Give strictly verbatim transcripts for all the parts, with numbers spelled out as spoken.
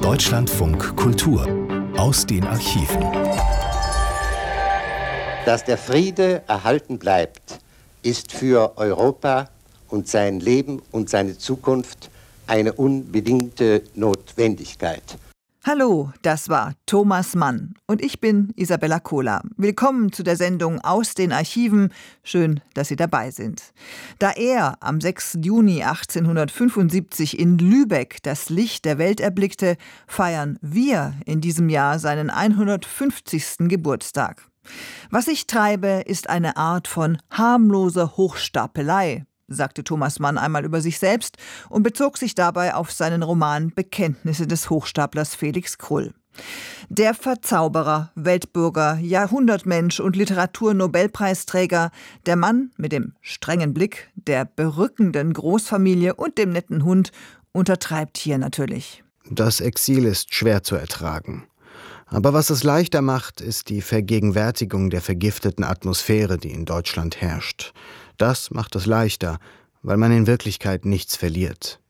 Deutschlandfunk Kultur aus den Archiven. Dass der Friede erhalten bleibt, ist für Europa und sein Leben und seine Zukunft eine unbedingte Notwendigkeit. Hallo, das war Thomas Mann und ich bin Isabella Kohler. Willkommen zu der Sendung Aus den Archiven. Schön, dass Sie dabei sind. Da er am sechsten Juni achtzehnhundertfünfundsiebzig in Lübeck das Licht der Welt erblickte, feiern wir in diesem Jahr seinen hundertfünfzigsten Geburtstag. Was ich treibe, ist eine Art von harmloser Hochstapelei, sagte Thomas Mann einmal über sich selbst und bezog sich dabei auf seinen Roman Bekenntnisse des Hochstaplers Felix Krull. Der Verzauberer, Weltbürger, Jahrhundertmensch und Literaturnobelpreisträger, der Mann mit dem strengen Blick, der berückenden Großfamilie und dem netten Hund, untertreibt hier natürlich. Das Exil ist schwer zu ertragen. Aber was es leichter macht, ist die Vergegenwärtigung der vergifteten Atmosphäre, die in Deutschland herrscht. Das macht es leichter, weil man in Wirklichkeit nichts verliert.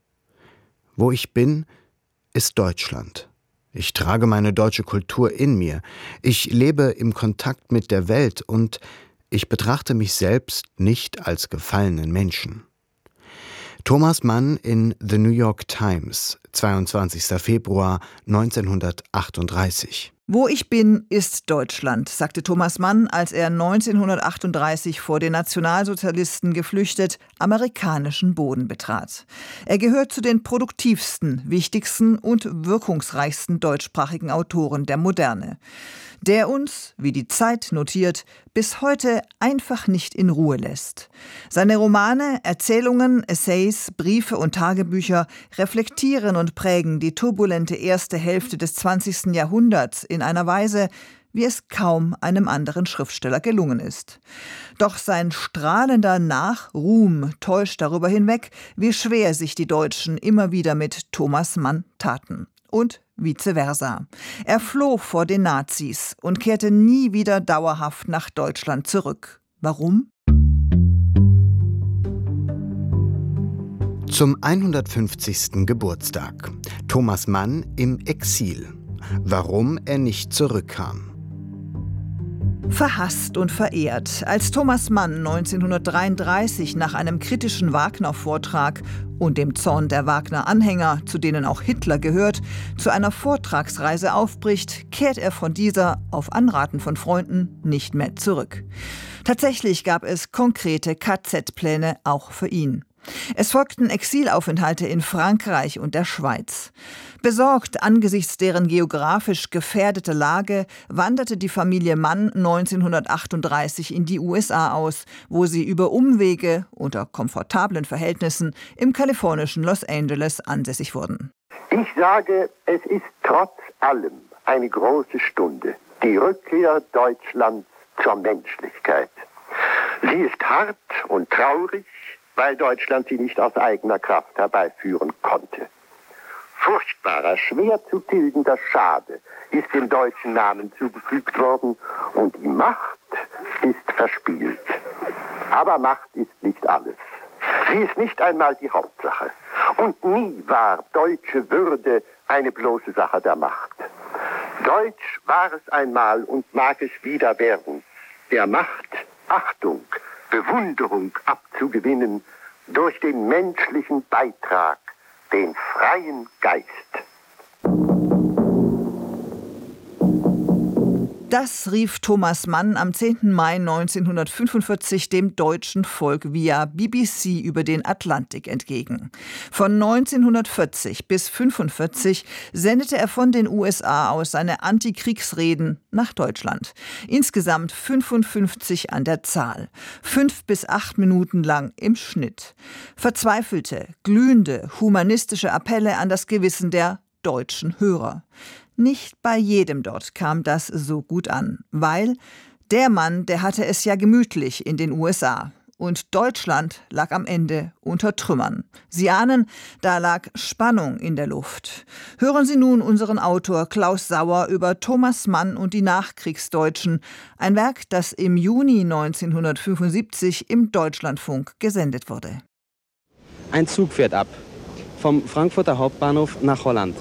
Wo ich bin, ist Deutschland. Ich trage meine deutsche Kultur in mir. Ich lebe im Kontakt mit der Welt und ich betrachte mich selbst nicht als gefallenen Menschen. Thomas Mann in The New York Times, zweiundzwanzigster Februar neunzehnhundertachtunddreißig. Wo ich bin, ist Deutschland, sagte Thomas Mann, als er neunzehnhundertachtunddreißig vor den Nationalsozialisten geflüchtet amerikanischen Boden betrat. Er gehört zu den produktivsten, wichtigsten und wirkungsreichsten deutschsprachigen Autoren der Moderne, der uns, wie die Zeit notiert, bis heute einfach nicht in Ruhe lässt. Seine Romane, Erzählungen, Essays, Briefe und Tagebücher reflektieren und prägen die turbulente erste Hälfte des zwanzigsten Jahrhunderts in einer Weise, wie es kaum einem anderen Schriftsteller gelungen ist. Doch sein strahlender Nachruhm täuscht darüber hinweg, wie schwer sich die Deutschen immer wieder mit Thomas Mann taten. Und vice versa. Er floh vor den Nazis und kehrte nie wieder dauerhaft nach Deutschland zurück. Warum? Zum hundertfünfzigsten Geburtstag. Thomas Mann im Exil. Warum er nicht zurückkam. Verhasst und verehrt. Als Thomas Mann neunzehnhundertdreiunddreißig nach einem kritischen Wagner-Vortrag und dem Zorn der Wagner-Anhänger, zu denen auch Hitler gehört, zu einer Vortragsreise aufbricht, kehrt er von dieser, auf Anraten von Freunden, nicht mehr zurück. Tatsächlich gab es konkrete K Z-Pläne auch für ihn. Es folgten Exilaufenthalte in Frankreich und der Schweiz. Besorgt angesichts deren geografisch gefährdeter Lage wanderte die Familie Mann neunzehnhundertachtunddreißig in die U S A aus, wo sie über Umwege unter komfortablen Verhältnissen im kalifornischen Los Angeles ansässig wurden. Ich sage, es ist trotz allem eine große Stunde, die Rückkehr Deutschlands zur Menschlichkeit. Sie ist hart und traurig, weil Deutschland sie nicht aus eigener Kraft herbeiführen konnte. Furchtbarer, schwer zu tilgender Schade ist dem deutschen Namen zugefügt worden und die Macht ist verspielt. Aber Macht ist nicht alles. Sie ist nicht einmal die Hauptsache. Und nie war deutsche Würde eine bloße Sache der Macht. Deutsch war es einmal und mag es wieder werden, der Macht Achtung, Bewunderung abzugewinnen durch den menschlichen Beitrag, den freien Geist. Das rief Thomas Mann am zehnten Mai neunzehnhundertfünfundvierzig dem deutschen Volk via B B C über den Atlantik entgegen. Von neunzehnhundertvierzig bis fünfundvierzig sendete er von den U S A aus seine Antikriegsreden nach Deutschland. Insgesamt fünfundfünfzig an der Zahl. Fünf bis acht Minuten lang im Schnitt. Verzweifelte, glühende, humanistische Appelle an das Gewissen der deutschen Hörer. Nicht bei jedem dort kam das so gut an, weil der Mann, der hatte es ja gemütlich in den U S A. Und Deutschland lag am Ende unter Trümmern. Sie ahnen, da lag Spannung in der Luft. Hören Sie nun unseren Autor Klaus Sauer über Thomas Mann und die Nachkriegsdeutschen, ein Werk, das im Juni neunzehnhundertfünfundsiebzig im Deutschlandfunk gesendet wurde. Ein Zug fährt ab, vom Frankfurter Hauptbahnhof nach Holland.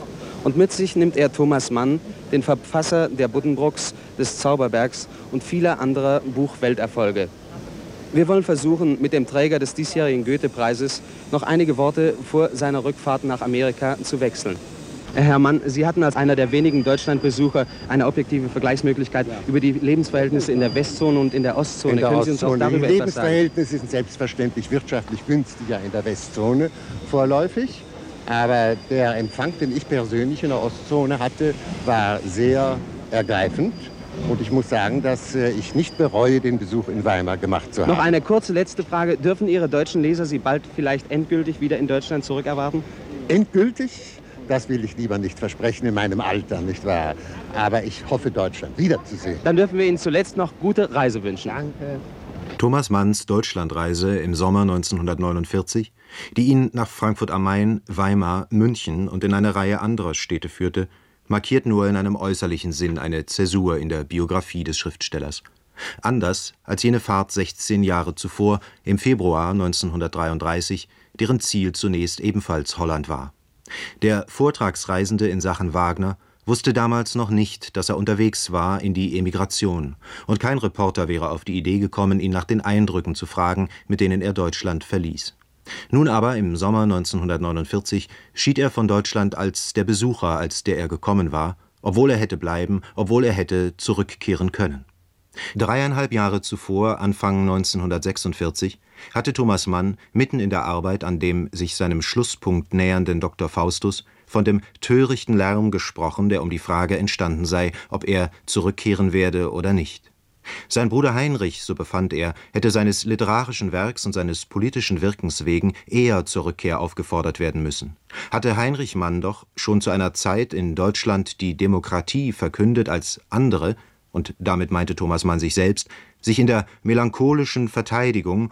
Und mit sich nimmt er Thomas Mann, den Verfasser der Buddenbrooks, des Zauberbergs und vieler anderer Buchwelterfolge. Wir wollen versuchen, mit dem Träger des diesjährigen Goethe-Preises noch einige Worte vor seiner Rückfahrt nach Amerika zu wechseln. Herr Mann, Sie hatten als einer der wenigen Deutschlandbesucher eine objektive Vergleichsmöglichkeit ja. über die Lebensverhältnisse in der Westzone und in der Ostzone. In der Können Sie uns auch darüber die etwas sagen? Die Lebensverhältnisse sind selbstverständlich wirtschaftlich günstiger in der Westzone vorläufig. Aber der Empfang, den ich persönlich in der Ostzone hatte, war sehr ergreifend. Und ich muss sagen, dass ich nicht bereue, den Besuch in Weimar gemacht zu haben. Noch eine kurze letzte Frage. Dürfen Ihre deutschen Leser Sie bald vielleicht endgültig wieder in Deutschland zurückerwarten? Endgültig? Das will ich lieber nicht versprechen in meinem Alter, nicht wahr? Aber ich hoffe, Deutschland wiederzusehen. Dann dürfen wir Ihnen zuletzt noch gute Reise wünschen. Danke. Thomas Manns Deutschlandreise im Sommer neunzehnhundertneunundvierzig, die ihn nach Frankfurt am Main, Weimar, München und in eine Reihe anderer Städte führte, markiert nur in einem äußerlichen Sinn eine Zäsur in der Biografie des Schriftstellers. Anders als jene Fahrt sechzehn Jahre zuvor, im Februar neunzehnhundertdreiunddreißig, deren Ziel zunächst ebenfalls Holland war. Der Vortragsreisende in Sachen Wagner wusste damals noch nicht, dass er unterwegs war in die Emigration, und kein Reporter wäre auf die Idee gekommen, ihn nach den Eindrücken zu fragen, mit denen er Deutschland verließ. Nun aber, im Sommer neunzehnhundertneunundvierzig, schied er von Deutschland als der Besucher, als der er gekommen war, obwohl er hätte bleiben, obwohl er hätte zurückkehren können. Dreieinhalb Jahre zuvor, Anfang neunzehnhundertsechsundvierzig, hatte Thomas Mann mitten in der Arbeit an dem sich seinem Schlusspunkt nähernden Doktor Faustus von dem törichten Lärm gesprochen, der um die Frage entstanden sei, ob er zurückkehren werde oder nicht. Sein Bruder Heinrich, so befand er, hätte seines literarischen Werks und seines politischen Wirkens wegen eher zur Rückkehr aufgefordert werden müssen. Hatte Heinrich Mann doch schon zu einer Zeit in Deutschland die Demokratie verkündet als andere, und damit meinte Thomas Mann sich selbst, sich in der melancholischen Verteidigung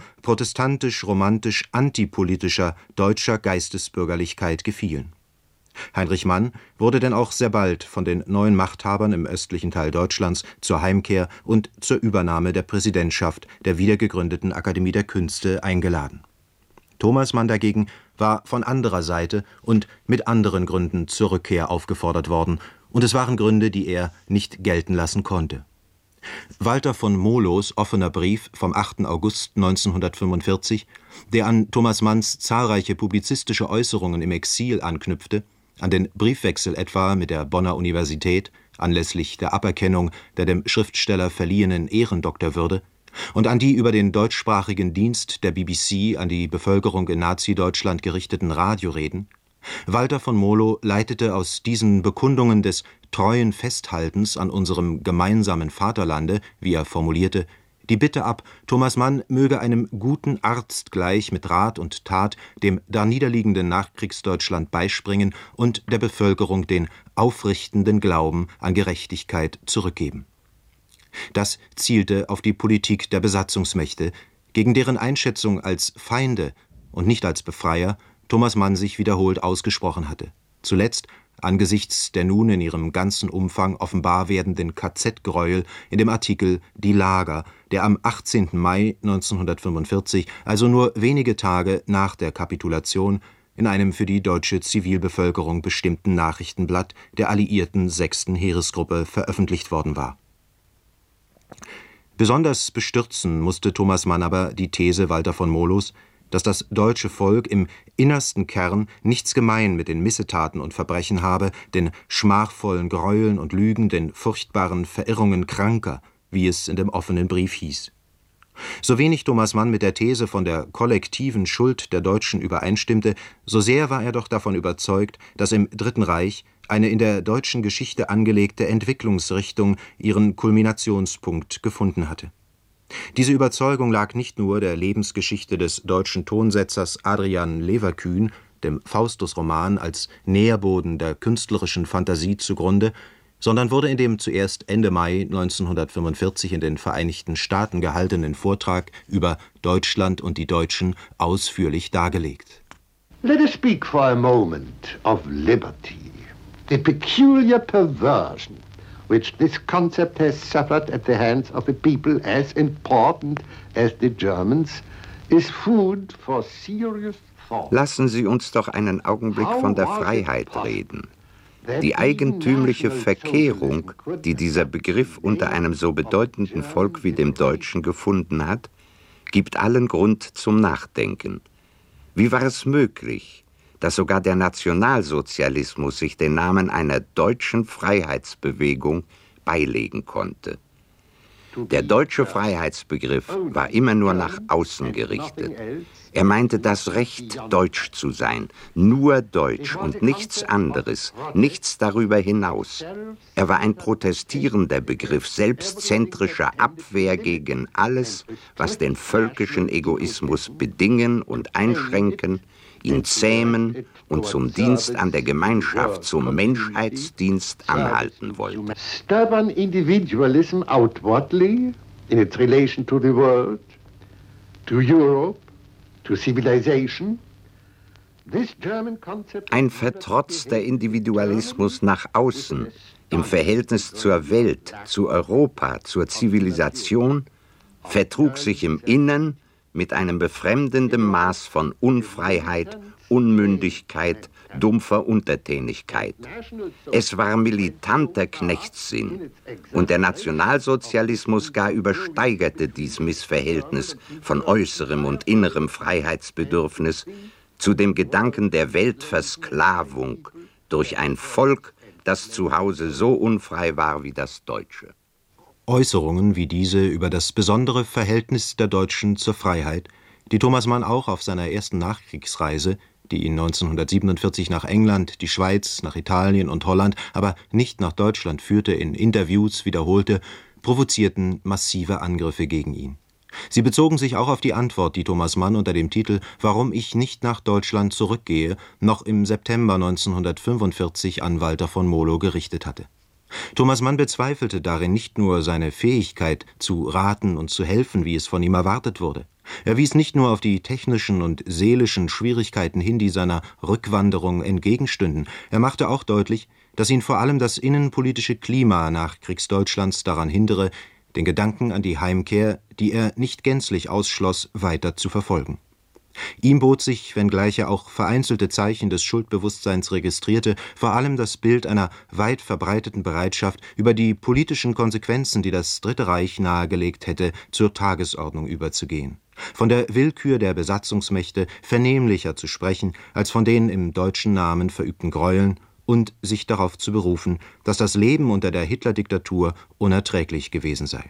protestantisch-romantisch-antipolitischer deutscher Geistesbürgerlichkeit gefielen. Heinrich Mann wurde denn auch sehr bald von den neuen Machthabern im östlichen Teil Deutschlands zur Heimkehr und zur Übernahme der Präsidentschaft der wiedergegründeten Akademie der Künste eingeladen. Thomas Mann dagegen war von anderer Seite und mit anderen Gründen zur Rückkehr aufgefordert worden, und es waren Gründe, die er nicht gelten lassen konnte. Walter von Molos offener Brief vom achten August neunzehnhundertfünfundvierzig, der an Thomas Manns zahlreiche publizistische Äußerungen im Exil anknüpfte, an den Briefwechsel etwa mit der Bonner Universität anlässlich der Aberkennung der dem Schriftsteller verliehenen Ehrendoktorwürde und an die über den deutschsprachigen Dienst der B B C an die Bevölkerung in Nazi-Deutschland gerichteten Radioreden. Walter von Molo leitete aus diesen Bekundungen des treuen Festhaltens an unserem gemeinsamen Vaterlande, wie er formulierte, die Bitte ab, Thomas Mann möge einem guten Arzt gleich mit Rat und Tat dem darniederliegenden Nachkriegsdeutschland beispringen und der Bevölkerung den aufrichtenden Glauben an Gerechtigkeit zurückgeben. Das zielte auf die Politik der Besatzungsmächte, gegen deren Einschätzung als Feinde und nicht als Befreier Thomas Mann sich wiederholt ausgesprochen hatte. Zuletzt angesichts der nun in ihrem ganzen Umfang offenbar werdenden K Z-Gräuel in dem Artikel »Die Lager«, der am achtzehnten Mai neunzehnhundertfünfundvierzig, also nur wenige Tage nach der Kapitulation, in einem für die deutsche Zivilbevölkerung bestimmten Nachrichtenblatt der alliierten sechsten Heeresgruppe veröffentlicht worden war. Besonders bestürzen musste Thomas Mann aber die These Walter von Molos, dass das deutsche Volk im innersten Kern nichts gemein mit den Missetaten und Verbrechen habe, den schmachvollen Gräueln und Lügen, den furchtbaren Verirrungen Kranker, wie es in dem offenen Brief hieß. So wenig Thomas Mann mit der These von der kollektiven Schuld der Deutschen übereinstimmte, so sehr war er doch davon überzeugt, dass im Dritten Reich eine in der deutschen Geschichte angelegte Entwicklungsrichtung ihren Kulminationspunkt gefunden hatte. Diese Überzeugung lag nicht nur der Lebensgeschichte des deutschen Tonsetzers Adrian Leverkühn, dem Faustus-Roman, als Nährboden der künstlerischen Fantasie zugrunde, sondern wurde in dem zuerst Ende Mai neunzehnhundertfünfundvierzig in den Vereinigten Staaten gehaltenen Vortrag über Deutschland und die Deutschen ausführlich dargelegt. Let us speak for a moment of liberty, the peculiar perversion which this concept has suffered at the hands of a people as important as the Germans, is food for serious thought. Lassen Sie uns doch einen Augenblick von der Freiheit reden. Die eigentümliche Verkehrung, die dieser Begriff unter einem so bedeutenden Volk wie dem Deutschen gefunden hat, gibt allen Grund zum Nachdenken. Wie war es möglich, dass sogar der Nationalsozialismus sich den Namen einer deutschen Freiheitsbewegung beilegen konnte? Der deutsche Freiheitsbegriff war immer nur nach außen gerichtet. Er meinte das Recht, deutsch zu sein, nur deutsch und nichts anderes, nichts darüber hinaus. Er war ein protestierender Begriff, selbstzentrischer Abwehr gegen alles, was den völkischen Egoismus bedingen und einschränken, ihn zähmen und zum Dienst an der Gemeinschaft, zum Menschheitsdienst anhalten wollte. Stubborn individualism outwardly in its relation to the world, to Europe, to civilization. Ein vertrotzter Individualismus nach außen, im Verhältnis zur Welt, zu Europa, zur Zivilisation, vertrug sich im Innern mit einem befremdenden Maß von Unfreiheit, Unmündigkeit, dumpfer Untertänigkeit. Es war militanter Knechtssinn, und der Nationalsozialismus gar übersteigerte dies Missverhältnis von äußerem und innerem Freiheitsbedürfnis zu dem Gedanken der Weltversklavung durch ein Volk, das zu Hause so unfrei war wie das Deutsche. Äußerungen wie diese über das besondere Verhältnis der Deutschen zur Freiheit, die Thomas Mann auch auf seiner ersten Nachkriegsreise, die ihn neunzehnhundertsiebenundvierzig nach England, die Schweiz, nach Italien und Holland, aber nicht nach Deutschland führte, in Interviews wiederholte, provozierten massive Angriffe gegen ihn. Sie bezogen sich auch auf die Antwort, die Thomas Mann unter dem Titel »Warum ich nicht nach Deutschland zurückgehe« noch im September neunzehnhundertfünfundvierzig an Walter von Molow gerichtet hatte. Thomas Mann bezweifelte darin nicht nur seine Fähigkeit, zu raten und zu helfen, wie es von ihm erwartet wurde. Er wies nicht nur auf die technischen und seelischen Schwierigkeiten hin, die seiner Rückwanderung entgegenstünden. Er machte auch deutlich, dass ihn vor allem das innenpolitische Klima Nachkriegsdeutschlands daran hindere, den Gedanken an die Heimkehr, die er nicht gänzlich ausschloss, weiter zu verfolgen. Ihm bot sich, wenngleich er auch vereinzelte Zeichen des Schuldbewusstseins registrierte, vor allem das Bild einer weit verbreiteten Bereitschaft, über die politischen Konsequenzen, die das Dritte Reich nahegelegt hätte, zur Tagesordnung überzugehen. Von der Willkür der Besatzungsmächte vernehmlicher zu sprechen, als von den im deutschen Namen verübten Gräueln, und sich darauf zu berufen, dass das Leben unter der Hitler-Diktatur unerträglich gewesen sei.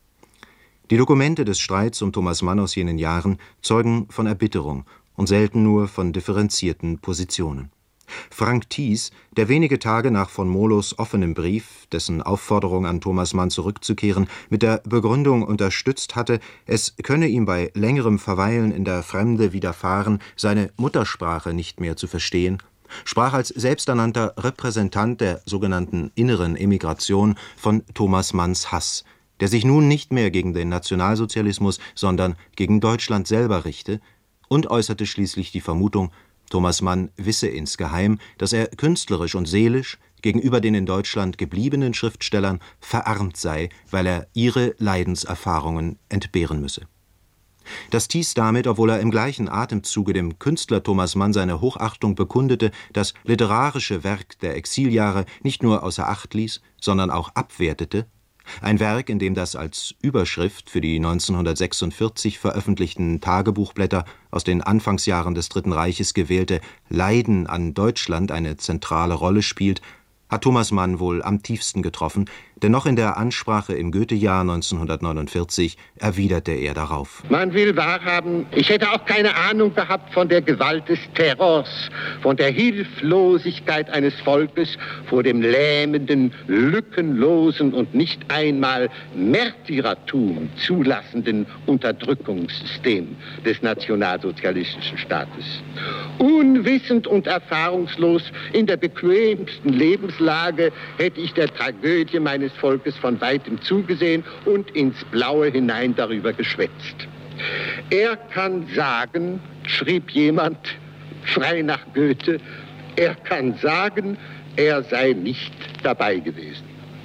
Die Dokumente des Streits um Thomas Mann aus jenen Jahren zeugen von Erbitterung und selten nur von differenzierten Positionen. Frank Thies, der wenige Tage nach von Molows offenem Brief, dessen Aufforderung an Thomas Mann zurückzukehren, mit der Begründung unterstützt hatte, es könne ihm bei längerem Verweilen in der Fremde widerfahren, seine Muttersprache nicht mehr zu verstehen, sprach als selbsternannter Repräsentant der sogenannten inneren Emigration von Thomas Manns Hass, der sich nun nicht mehr gegen den Nationalsozialismus, sondern gegen Deutschland selber richte, und äußerte schließlich die Vermutung, Thomas Mann wisse insgeheim, dass er künstlerisch und seelisch gegenüber den in Deutschland gebliebenen Schriftstellern verarmt sei, weil er ihre Leidenserfahrungen entbehren müsse. Dass Thies damit, obwohl er im gleichen Atemzuge dem Künstler Thomas Mann seine Hochachtung bekundete, das literarische Werk der Exiljahre nicht nur außer Acht ließ, sondern auch abwertete, ein Werk, in dem das als Überschrift für die neunzehnhundertsechsundvierzig veröffentlichten Tagebuchblätter aus den Anfangsjahren des Dritten Reiches gewählte »Leiden an Deutschland« eine zentrale Rolle spielt, hat Thomas Mann wohl am tiefsten getroffen, denn noch in der Ansprache im Goethejahr neunzehnhundertneunundvierzig erwiderte er darauf. Man will wahrhaben, ich hätte auch keine Ahnung gehabt von der Gewalt des Terrors, von der Hilflosigkeit eines Volkes vor dem lähmenden, lückenlosen und nicht einmal Märtyrertum zulassenden Unterdrückungssystem des nationalsozialistischen Staates. Unwissend und erfahrungslos in der bequemsten Lebenslage hätte ich der Tragödie meines Volkes von weitem zugesehen und ins Blaue hinein darüber geschwätzt. Er kann sagen, schrieb jemand, frei nach Goethe, er kann sagen, er sei nicht dabei gewesen.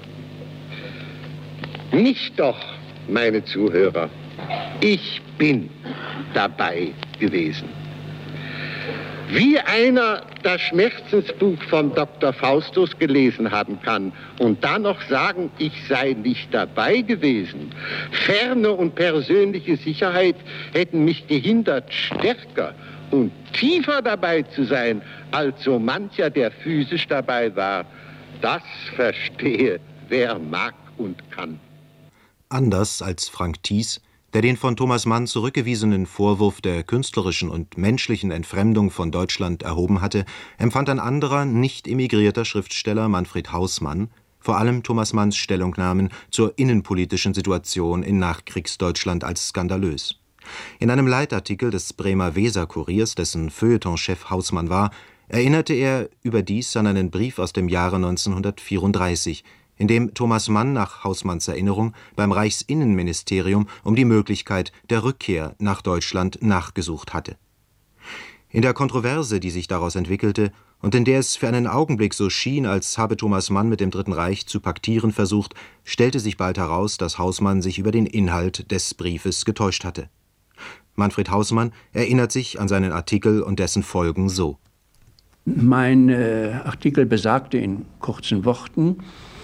Nicht doch, meine Zuhörer, ich bin dabei gewesen. Wie einer, das Schmerzensbuch von Doktor Faustus gelesen haben kann und dann noch sagen, ich sei nicht dabei gewesen. Ferne und persönliche Sicherheit hätten mich gehindert, stärker und tiefer dabei zu sein, als so mancher, der physisch dabei war. Das verstehe, wer mag und kann. Anders als Frank Thies, der den von Thomas Mann zurückgewiesenen Vorwurf der künstlerischen und menschlichen Entfremdung von Deutschland erhoben hatte, empfand ein anderer, nicht emigrierter Schriftsteller, Manfred Hausmann, vor allem Thomas Manns Stellungnahmen zur innenpolitischen Situation in Nachkriegsdeutschland als skandalös. In einem Leitartikel des Bremer Weser-Kuriers, dessen Feuilletonchef Hausmann war, erinnerte er überdies an einen Brief aus dem Jahre neunzehnhundertvierunddreißig, in dem Thomas Mann nach Hausmanns Erinnerung beim Reichsinnenministerium um die Möglichkeit der Rückkehr nach Deutschland nachgesucht hatte. In der Kontroverse, die sich daraus entwickelte und in der es für einen Augenblick so schien, als habe Thomas Mann mit dem Dritten Reich zu paktieren versucht, stellte sich bald heraus, dass Hausmann sich über den Inhalt des Briefes getäuscht hatte. Manfred Hausmann erinnert sich an seinen Artikel und dessen Folgen so: Mein äh, Artikel besagte in kurzen Worten,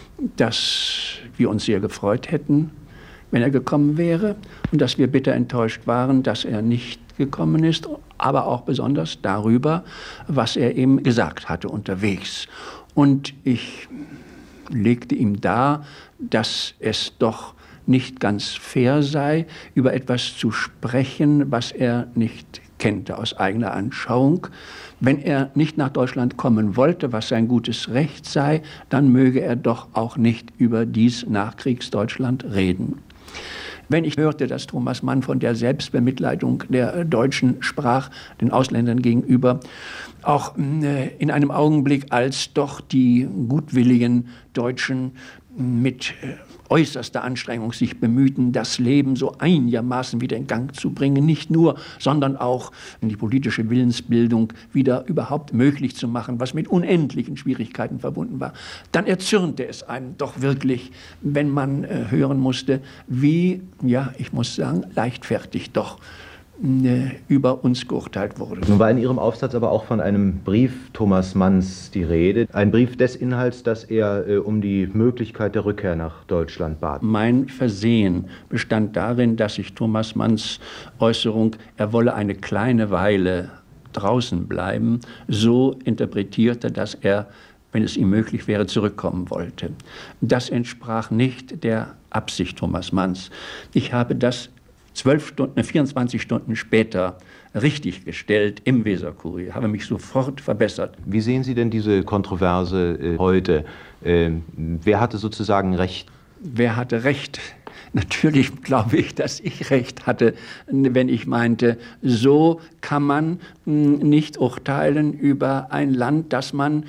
dass wir uns sehr gefreut hätten, wenn er gekommen wäre, und dass wir bitter enttäuscht waren, dass er nicht gekommen ist, aber auch besonders darüber, was er eben gesagt hatte unterwegs. Und ich legte ihm dar, dass es doch nicht ganz fair sei, über etwas zu sprechen, was er nicht kannte aus eigener Anschauung. Wenn er nicht nach Deutschland kommen wollte, was sein gutes Recht sei, dann möge er doch auch nicht über dies Nachkriegsdeutschland reden. Wenn ich hörte, dass Thomas Mann von der Selbstbemitleidung der Deutschen sprach, den Ausländern gegenüber, auch in einem Augenblick, als doch die gutwilligen Deutschen mit äußerster Anstrengung sich bemühten, das Leben so einigermaßen wieder in Gang zu bringen, nicht nur, sondern auch die politische Willensbildung wieder überhaupt möglich zu machen, was mit unendlichen Schwierigkeiten verbunden war, dann erzürnte es einen doch wirklich, wenn man äh, hören musste, wie, ja, ich muss sagen, leichtfertig doch über uns geurteilt wurde. Nun war in Ihrem Aufsatz aber auch von einem Brief Thomas Manns die Rede. Ein Brief des Inhalts, dass er äh, um die Möglichkeit der Rückkehr nach Deutschland bat. Mein Versehen bestand darin, dass ich Thomas Manns Äußerung, er wolle eine kleine Weile draußen bleiben, so interpretierte, dass er, wenn es ihm möglich wäre, zurückkommen wollte. Das entsprach nicht der Absicht Thomas Manns. Ich habe das zwölf Stunden, vierundzwanzig Stunden später richtiggestellt im Weser-Kurier, habe mich sofort verbessert. Wie sehen Sie denn diese Kontroverse äh, heute? Äh, wer hatte sozusagen Recht? Wer hatte Recht? Natürlich glaube ich, dass ich Recht hatte, wenn ich meinte, so kann man nicht urteilen über ein Land, das man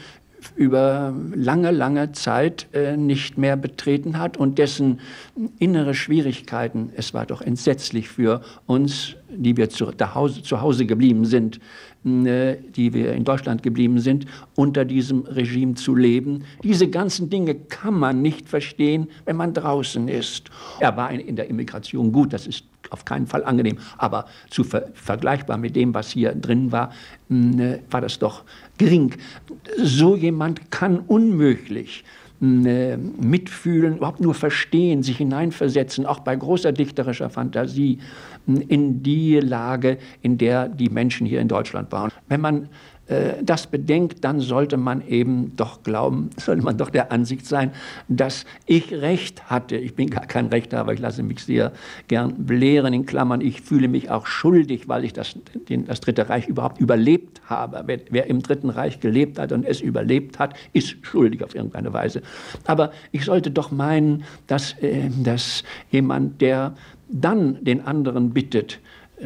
über lange, lange Zeit äh, nicht mehr betreten hat und dessen innere Schwierigkeiten, es war doch entsetzlich für uns, die wir zu, Hause, zu Hause geblieben sind, äh, die wir in Deutschland geblieben sind, unter diesem Regime zu leben. Diese ganzen Dinge kann man nicht verstehen, wenn man draußen ist. Er war in, in der Immigration gut, das ist auf keinen Fall angenehm, aber zu ver vergleichbar mit dem, was hier drin war, äh, war das doch gering. So jemand kann unmöglich äh, mitfühlen, überhaupt nur verstehen, sich hineinversetzen, auch bei großer dichterischer Fantasie, äh, in die Lage, in der die Menschen hier in Deutschland waren. Wenn man das bedenkt, dann sollte man eben doch glauben, sollte man doch der Ansicht sein, dass ich Recht hatte. Ich bin gar kein Rechthaber, ich lasse mich sehr gern belehren, in Klammern. Ich fühle mich auch schuldig, weil ich das, den, das Dritte Reich überhaupt überlebt habe. Wer, wer im Dritten Reich gelebt hat und es überlebt hat, ist schuldig auf irgendeine Weise. Aber ich sollte doch meinen, dass, äh, dass jemand, der dann den anderen bittet, äh,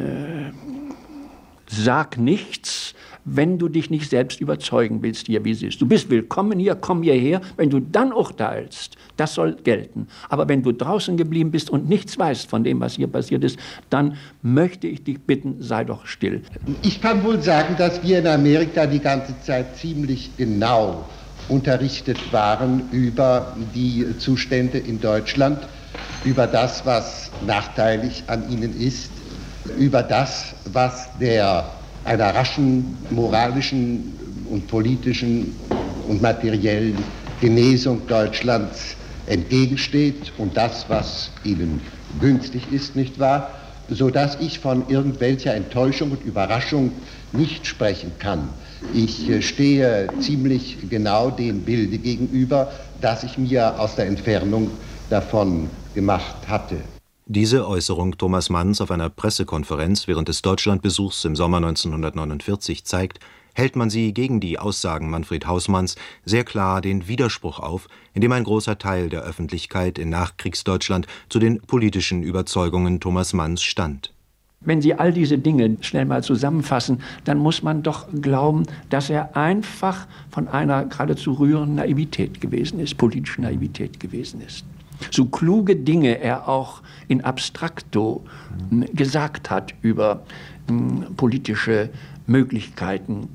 sag nichts, wenn du dich nicht selbst überzeugen willst, hier wie es ist. Du bist willkommen hier, komm hierher. Wenn du dann urteilst, das soll gelten. Aber wenn du draußen geblieben bist und nichts weißt von dem, was hier passiert ist, dann möchte ich dich bitten, sei doch still. Ich kann wohl sagen, dass wir in Amerika die ganze Zeit ziemlich genau unterrichtet waren über die Zustände in Deutschland, über das, was nachteilig an ihnen ist, über das, was der einer raschen moralischen und politischen und materiellen Genesung Deutschlands entgegensteht und das, was ihnen günstig ist, nicht wahr? Sodass ich von irgendwelcher Enttäuschung und Überraschung nicht sprechen kann. Ich stehe ziemlich genau dem Bilde gegenüber, das ich mir aus der Entfernung davon gemacht hatte. Diese Äußerung Thomas Manns auf einer Pressekonferenz während des Deutschlandbesuchs im Sommer neunzehnhundertneunundvierzig zeigt, hält man sie gegen die Aussagen Manfred Hausmanns sehr klar den Widerspruch auf, in dem ein großer Teil der Öffentlichkeit in Nachkriegsdeutschland zu den politischen Überzeugungen Thomas Manns stand. Wenn Sie all diese Dinge schnell mal zusammenfassen, dann muss man doch glauben, dass er einfach von einer geradezu rührenden Naivität gewesen ist, politischen Naivität gewesen ist. So kluge Dinge er auch in abstrakto gesagt hat über politische Möglichkeiten,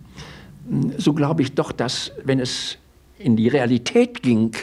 so glaube ich doch, dass, wenn es in die Realität ging,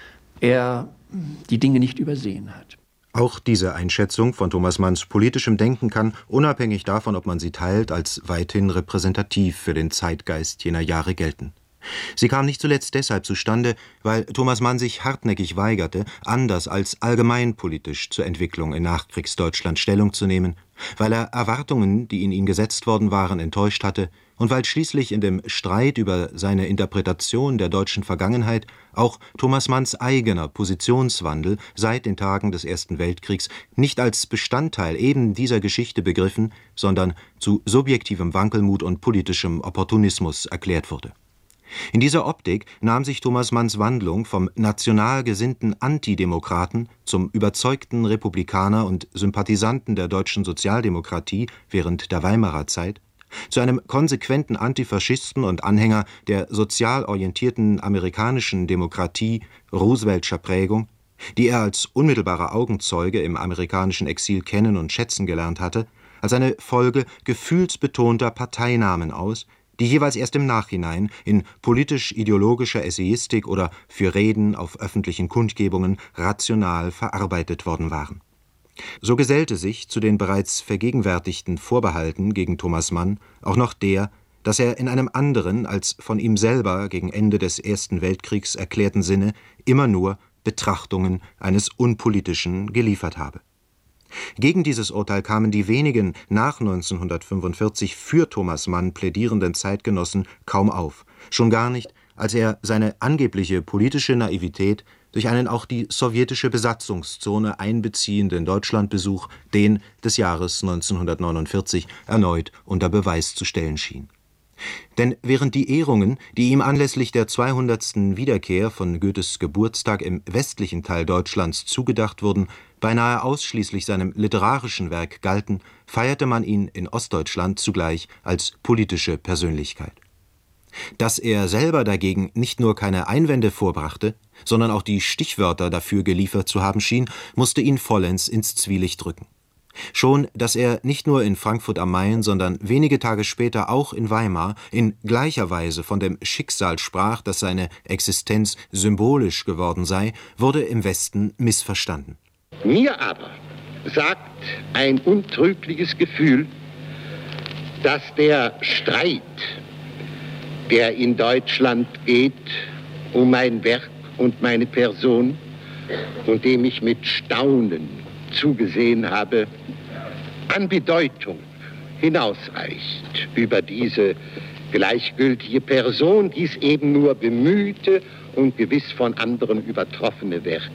er die Dinge nicht übersehen hat. Auch diese Einschätzung von Thomas Manns politischem Denken kann, unabhängig davon, ob man sie teilt, als weithin repräsentativ für den Zeitgeist jener Jahre gelten. Sie kam nicht zuletzt deshalb zustande, weil Thomas Mann sich hartnäckig weigerte, anders als allgemeinpolitisch zur Entwicklung in Nachkriegsdeutschland Stellung zu nehmen, weil er Erwartungen, die in ihn gesetzt worden waren, enttäuscht hatte und weil schließlich in dem Streit über seine Interpretation der deutschen Vergangenheit auch Thomas Manns eigener Positionswandel seit den Tagen des Ersten Weltkriegs nicht als Bestandteil eben dieser Geschichte begriffen, sondern zu subjektivem Wankelmut und politischem Opportunismus erklärt wurde. In dieser Optik nahm sich Thomas Manns Wandlung vom national gesinnten Antidemokraten zum überzeugten Republikaner und Sympathisanten der deutschen Sozialdemokratie während der Weimarer Zeit, zu einem konsequenten Antifaschisten und Anhänger der sozial orientierten amerikanischen Demokratie Rooseveltscher Prägung, die er als unmittelbarer Augenzeuge im amerikanischen Exil kennen und schätzen gelernt hatte, als eine Folge gefühlsbetonter Parteinamen aus, die jeweils erst im Nachhinein in politisch-ideologischer Essayistik oder für Reden auf öffentlichen Kundgebungen rational verarbeitet worden waren. So gesellte sich zu den bereits vergegenwärtigten Vorbehalten gegen Thomas Mann auch noch der, dass er in einem anderen als von ihm selber gegen Ende des Ersten Weltkriegs erklärten Sinne immer nur Betrachtungen eines Unpolitischen geliefert habe. Gegen dieses Urteil kamen die wenigen nach neunzehnhundertfünfundvierzig für Thomas Mann plädierenden Zeitgenossen kaum auf, schon gar nicht, als er seine angebliche politische Naivität durch einen auch die sowjetische Besatzungszone einbeziehenden Deutschlandbesuch, den des Jahres neunzehnhundertneunundvierzig, erneut unter Beweis zu stellen schien. Denn während die Ehrungen, die ihm anlässlich der zweihundertsten Wiederkehr von Goethes Geburtstag im westlichen Teil Deutschlands zugedacht wurden, beinahe ausschließlich seinem literarischen Werk galten, feierte man ihn in Ostdeutschland zugleich als politische Persönlichkeit. Dass er selber dagegen nicht nur keine Einwände vorbrachte, sondern auch die Stichwörter dafür geliefert zu haben schien, musste ihn vollends ins Zwielicht drücken. Schon, dass er nicht nur in Frankfurt am Main, sondern wenige Tage später auch in Weimar in gleicher Weise von dem Schicksal sprach, dass seine Existenz symbolisch geworden sei, wurde im Westen missverstanden. Mir aber sagt ein untrügliches Gefühl, dass der Streit, der in Deutschland geht, um mein Werk und meine Person und dem ich mit Staunen zugesehen habe, an Bedeutung hinausreicht über diese gleichgültige Person, dies eben nur bemühte und gewiss von anderen übertroffene Werk.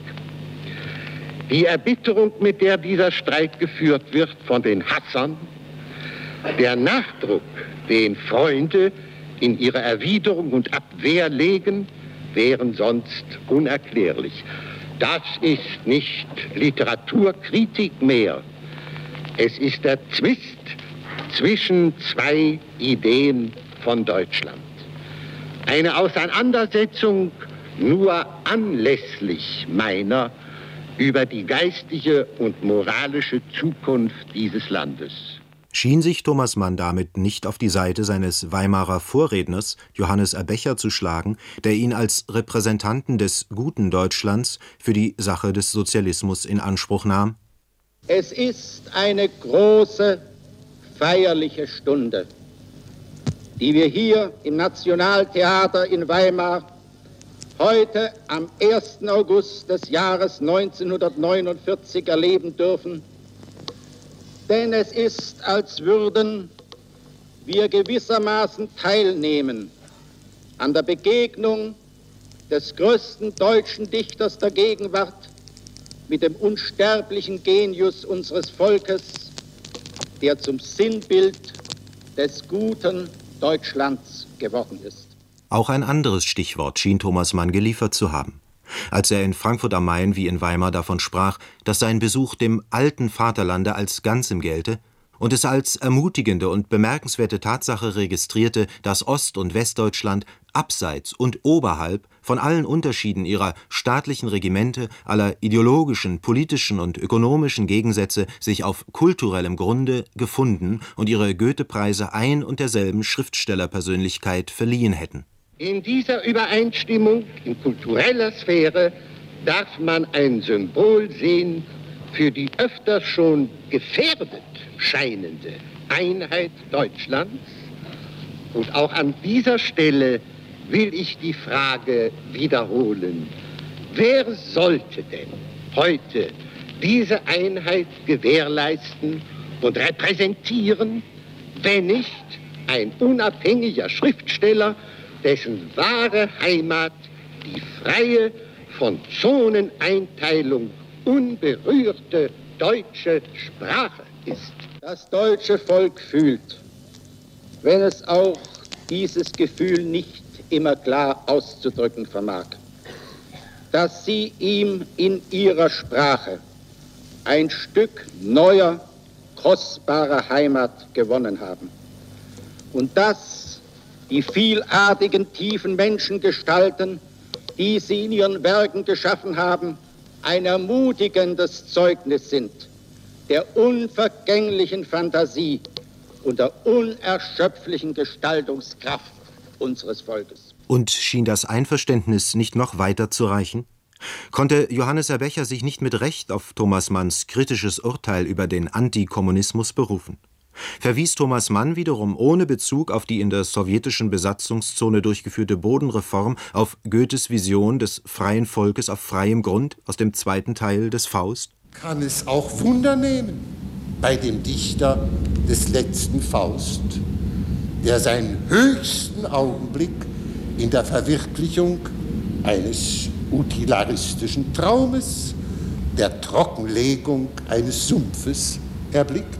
Die Erbitterung, mit der dieser Streit geführt wird von den Hassern, der Nachdruck, den Freunde in ihre Erwiderung und Abwehr legen, wären sonst unerklärlich. Das ist nicht Literaturkritik mehr. Es ist der Zwist zwischen zwei Ideen von Deutschland. Eine Auseinandersetzung nur anlässlich meiner über die geistige und moralische Zukunft dieses Landes. Schien sich Thomas Mann damit nicht auf die Seite seines Weimarer Vorredners Johannes Erbecher zu schlagen, der ihn als Repräsentanten des guten Deutschlands für die Sache des Sozialismus in Anspruch nahm? Es ist eine große, feierliche Stunde. die wir hier im Nationaltheater in Weimar heute am ersten August des Jahres neunzehnhundertneunundvierzig erleben dürfen. Denn es ist, als würden wir gewissermaßen teilnehmen an der Begegnung des größten deutschen Dichters der Gegenwart mit dem unsterblichen Genius unseres Volkes, der zum Sinnbild des guten Deutschlands geworden ist. Auch ein anderes Stichwort schien Thomas Mann geliefert zu haben. Als er in Frankfurt am Main wie in Weimar davon sprach, dass sein Besuch dem alten Vaterlande als Ganzem gelte und es als ermutigende und bemerkenswerte Tatsache registrierte, dass Ost- und Westdeutschland abseits und oberhalb von allen Unterschieden ihrer staatlichen Regimente, aller ideologischen, politischen und ökonomischen Gegensätze sich auf kulturellem Grunde gefunden und ihre Goethe-Preise ein und derselben Schriftstellerpersönlichkeit verliehen hätten. In dieser Übereinstimmung in kultureller Sphäre darf man ein Symbol sehen für die öfters schon gefährdet scheinende Einheit Deutschlands. Und auch an dieser Stelle will ich die Frage wiederholen: Wer sollte denn heute diese Einheit gewährleisten und repräsentieren, wenn nicht ein unabhängiger Schriftsteller, dessen wahre Heimat die freie, von Zoneneinteilung unberührte deutsche Sprache ist? Das deutsche Volk fühlt, wenn es auch dieses Gefühl nicht immer klar auszudrücken vermag, dass sie ihm in ihrer Sprache ein Stück neuer, kostbarer Heimat gewonnen haben. Und dass die vielartigen, tiefen Menschengestalten, die sie in ihren Werken geschaffen haben, ein ermutigendes Zeugnis sind der unvergänglichen Fantasie und der unerschöpflichen Gestaltungskraft unseres Volkes. Und schien das Einverständnis nicht noch weiter zu reichen? Konnte Johannes Erbecher sich nicht mit Recht auf Thomas Manns kritisches Urteil über den Antikommunismus berufen? Verwies Thomas Mann wiederum ohne Bezug auf die in der sowjetischen Besatzungszone durchgeführte Bodenreform auf Goethes Vision des freien Volkes auf freiem Grund aus dem zweiten Teil des Faust? Kann es auch Wunder nehmen bei dem Dichter des letzten Faust, der seinen höchsten Augenblick in der Verwirklichung eines utilaristischen Traumes, der Trockenlegung eines Sumpfes erblickt?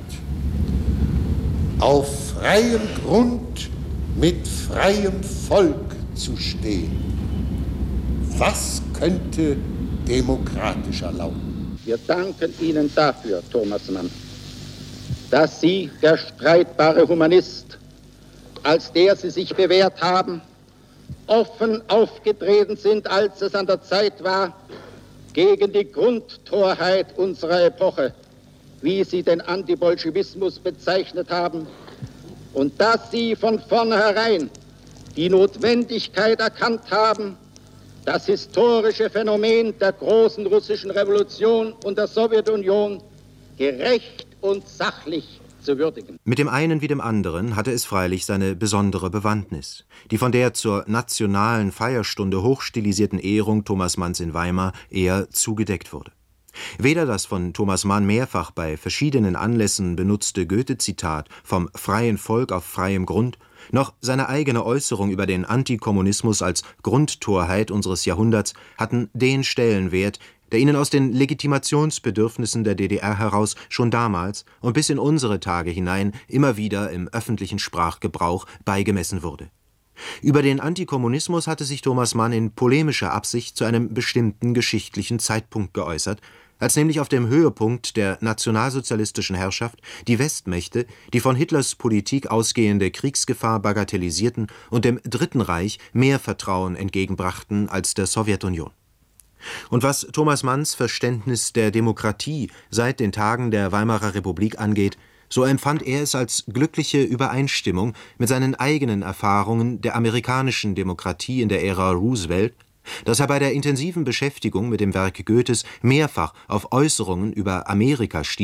Auf freiem Grund mit freiem Volk zu stehen. Was könnte demokratischer lauten? Wir danken Ihnen dafür, Thomas Mann, dass Sie, der streitbare Humanist, als der Sie sich bewährt haben, offen aufgetreten sind, als es an der Zeit war, gegen die Grundtorheit unserer Epoche, wie Sie den Antibolschewismus bezeichnet haben, und dass Sie von vornherein die Notwendigkeit erkannt haben, das historische Phänomen der großen russischen Revolution und der Sowjetunion gerecht und sachlich zu würdigen. Mit dem einen wie dem anderen hatte es freilich seine besondere Bewandtnis, die von der zur nationalen Feierstunde hochstilisierten Ehrung Thomas Manns in Weimar eher zugedeckt wurde. Weder das von Thomas Mann mehrfach bei verschiedenen Anlässen benutzte Goethe-Zitat vom freien Volk auf freiem Grund, noch seine eigene Äußerung über den Antikommunismus als Grundtorheit unseres Jahrhunderts hatten den Stellenwert, der ihnen aus den Legitimationsbedürfnissen der D D R heraus schon damals und bis in unsere Tage hinein immer wieder im öffentlichen Sprachgebrauch beigemessen wurde. Über den Antikommunismus hatte sich Thomas Mann in polemischer Absicht zu einem bestimmten geschichtlichen Zeitpunkt geäußert, als nämlich auf dem Höhepunkt der nationalsozialistischen Herrschaft die Westmächte die von Hitlers Politik ausgehende Kriegsgefahr bagatellisierten und dem Dritten Reich mehr Vertrauen entgegenbrachten als der Sowjetunion. Und was Thomas Manns Verständnis der Demokratie seit den Tagen der Weimarer Republik angeht, so empfand er es als glückliche Übereinstimmung mit seinen eigenen Erfahrungen der amerikanischen Demokratie in der Ära Roosevelt, dass er bei der intensiven Beschäftigung mit dem Werk Goethes mehrfach auf Äußerungen über Amerika stieß,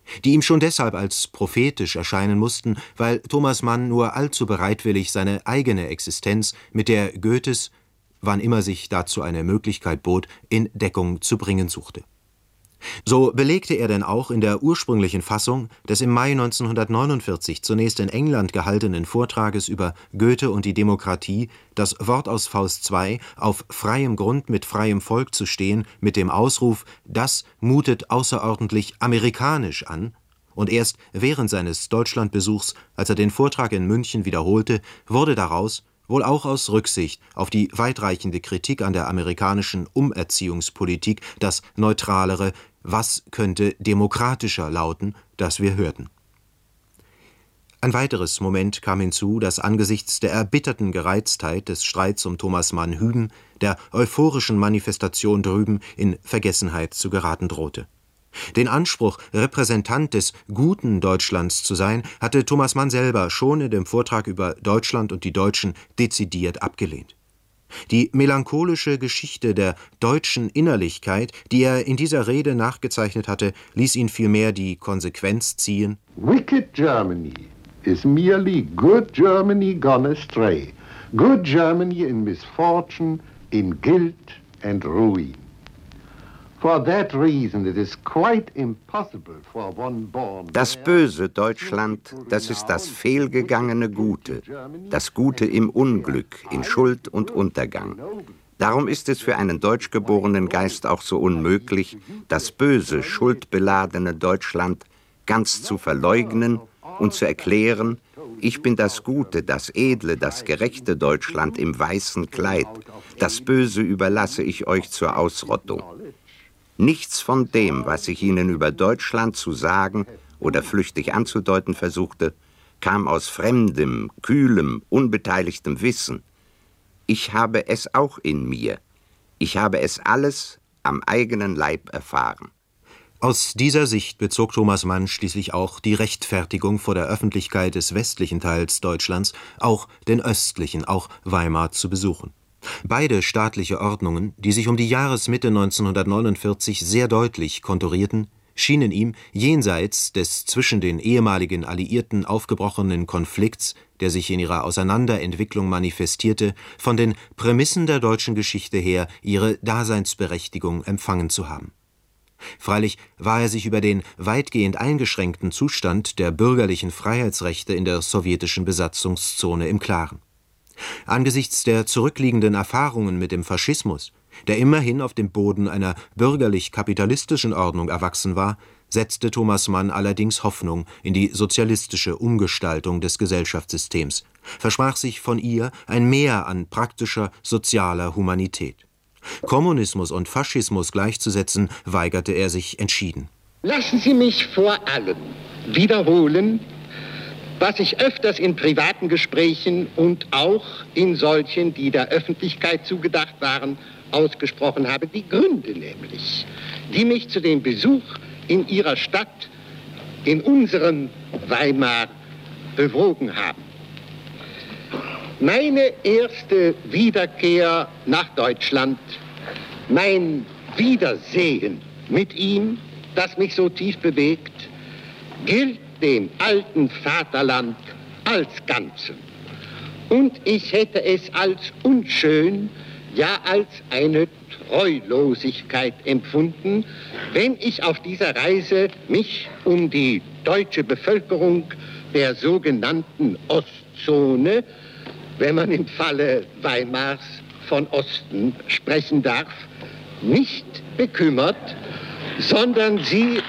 die ihm schon deshalb als prophetisch erscheinen mussten, weil Thomas Mann nur allzu bereitwillig seine eigene Existenz mit der Goethes, wann immer sich dazu eine Möglichkeit bot, in Deckung zu bringen suchte. So belegte er denn auch in der ursprünglichen Fassung des im Mai neunzehnhundertneunundvierzig zunächst in England gehaltenen Vortrages über Goethe und die Demokratie das Wort aus Faust zwei, auf freiem Grund mit freiem Volk zu stehen, mit dem Ausruf, das mutet außerordentlich amerikanisch an, und erst während seines Deutschlandbesuchs, als er den Vortrag in München wiederholte, wurde daraus, wohl auch aus Rücksicht auf die weitreichende Kritik an der amerikanischen Umerziehungspolitik, das neutralere »Was könnte demokratischer lauten«, das wir hörten. Ein weiteres Moment kam hinzu, das angesichts der erbitterten Gereiztheit des Streits um Thomas Mann hüben, der euphorischen Manifestation drüben, in Vergessenheit zu geraten drohte. Den Anspruch, Repräsentant des guten Deutschlands zu sein, hatte Thomas Mann selber schon in dem Vortrag über Deutschland und die Deutschen dezidiert abgelehnt. Die melancholische Geschichte der deutschen Innerlichkeit, die er in dieser Rede nachgezeichnet hatte, ließ ihn vielmehr die Konsequenz ziehen: Wicked Germany is merely good Germany gone astray. Good Germany in misfortune, in guilt and ruin. For that reason it is quite impossible for one born. Das böse Deutschland, das ist das fehlgegangene Gute, das Gute im Unglück, in Schuld und Untergang. Darum ist es für einen deutschgeborenen Geist auch so unmöglich, das böse, schuldbeladene Deutschland ganz zu verleugnen und zu erklären, ich bin das Gute, das edle, das gerechte Deutschland im weißen Kleid, das Böse überlasse ich euch zur Ausrottung. Nichts von dem, was ich Ihnen über Deutschland zu sagen oder flüchtig anzudeuten versuchte, kam aus fremdem, kühlem, unbeteiligtem Wissen. Ich habe es auch in mir. Ich habe es alles am eigenen Leib erfahren. Aus dieser Sicht bezog Thomas Mann schließlich auch die Rechtfertigung vor der Öffentlichkeit des westlichen Teils Deutschlands, auch den östlichen, auch Weimar zu besuchen. Beide staatliche Ordnungen, die sich um die Jahresmitte neunzehnhundertneunundvierzig sehr deutlich konturierten, schienen ihm jenseits des zwischen den ehemaligen Alliierten aufgebrochenen Konflikts, der sich in ihrer Auseinanderentwicklung manifestierte, von den Prämissen der deutschen Geschichte her ihre Daseinsberechtigung empfangen zu haben. Freilich war er sich über den weitgehend eingeschränkten Zustand der bürgerlichen Freiheitsrechte in der sowjetischen Besatzungszone im Klaren. Angesichts der zurückliegenden Erfahrungen mit dem Faschismus, der immerhin auf dem Boden einer bürgerlich-kapitalistischen Ordnung erwachsen war, setzte Thomas Mann allerdings Hoffnung in die sozialistische Umgestaltung des Gesellschaftssystems, versprach sich von ihr ein Mehr an praktischer sozialer Humanität. Kommunismus und Faschismus gleichzusetzen, weigerte er sich entschieden. Lassen Sie mich vor allem wiederholen, was ich öfters in privaten Gesprächen und auch in solchen, die der Öffentlichkeit zugedacht waren, ausgesprochen habe. Die Gründe nämlich, die mich zu dem Besuch in Ihrer Stadt, in unserem Weimar, bewogen haben. Meine erste Wiederkehr nach Deutschland, mein Wiedersehen mit ihm, das mich so tief bewegt, gilt dem alten Vaterland als Ganzem. Und ich hätte es als unschön, ja als eine Treulosigkeit empfunden, wenn ich auf dieser Reise mich um die deutsche Bevölkerung der sogenannten Ostzone, wenn man im Falle Weimars von Osten sprechen darf, nicht bekümmert, sondern sie...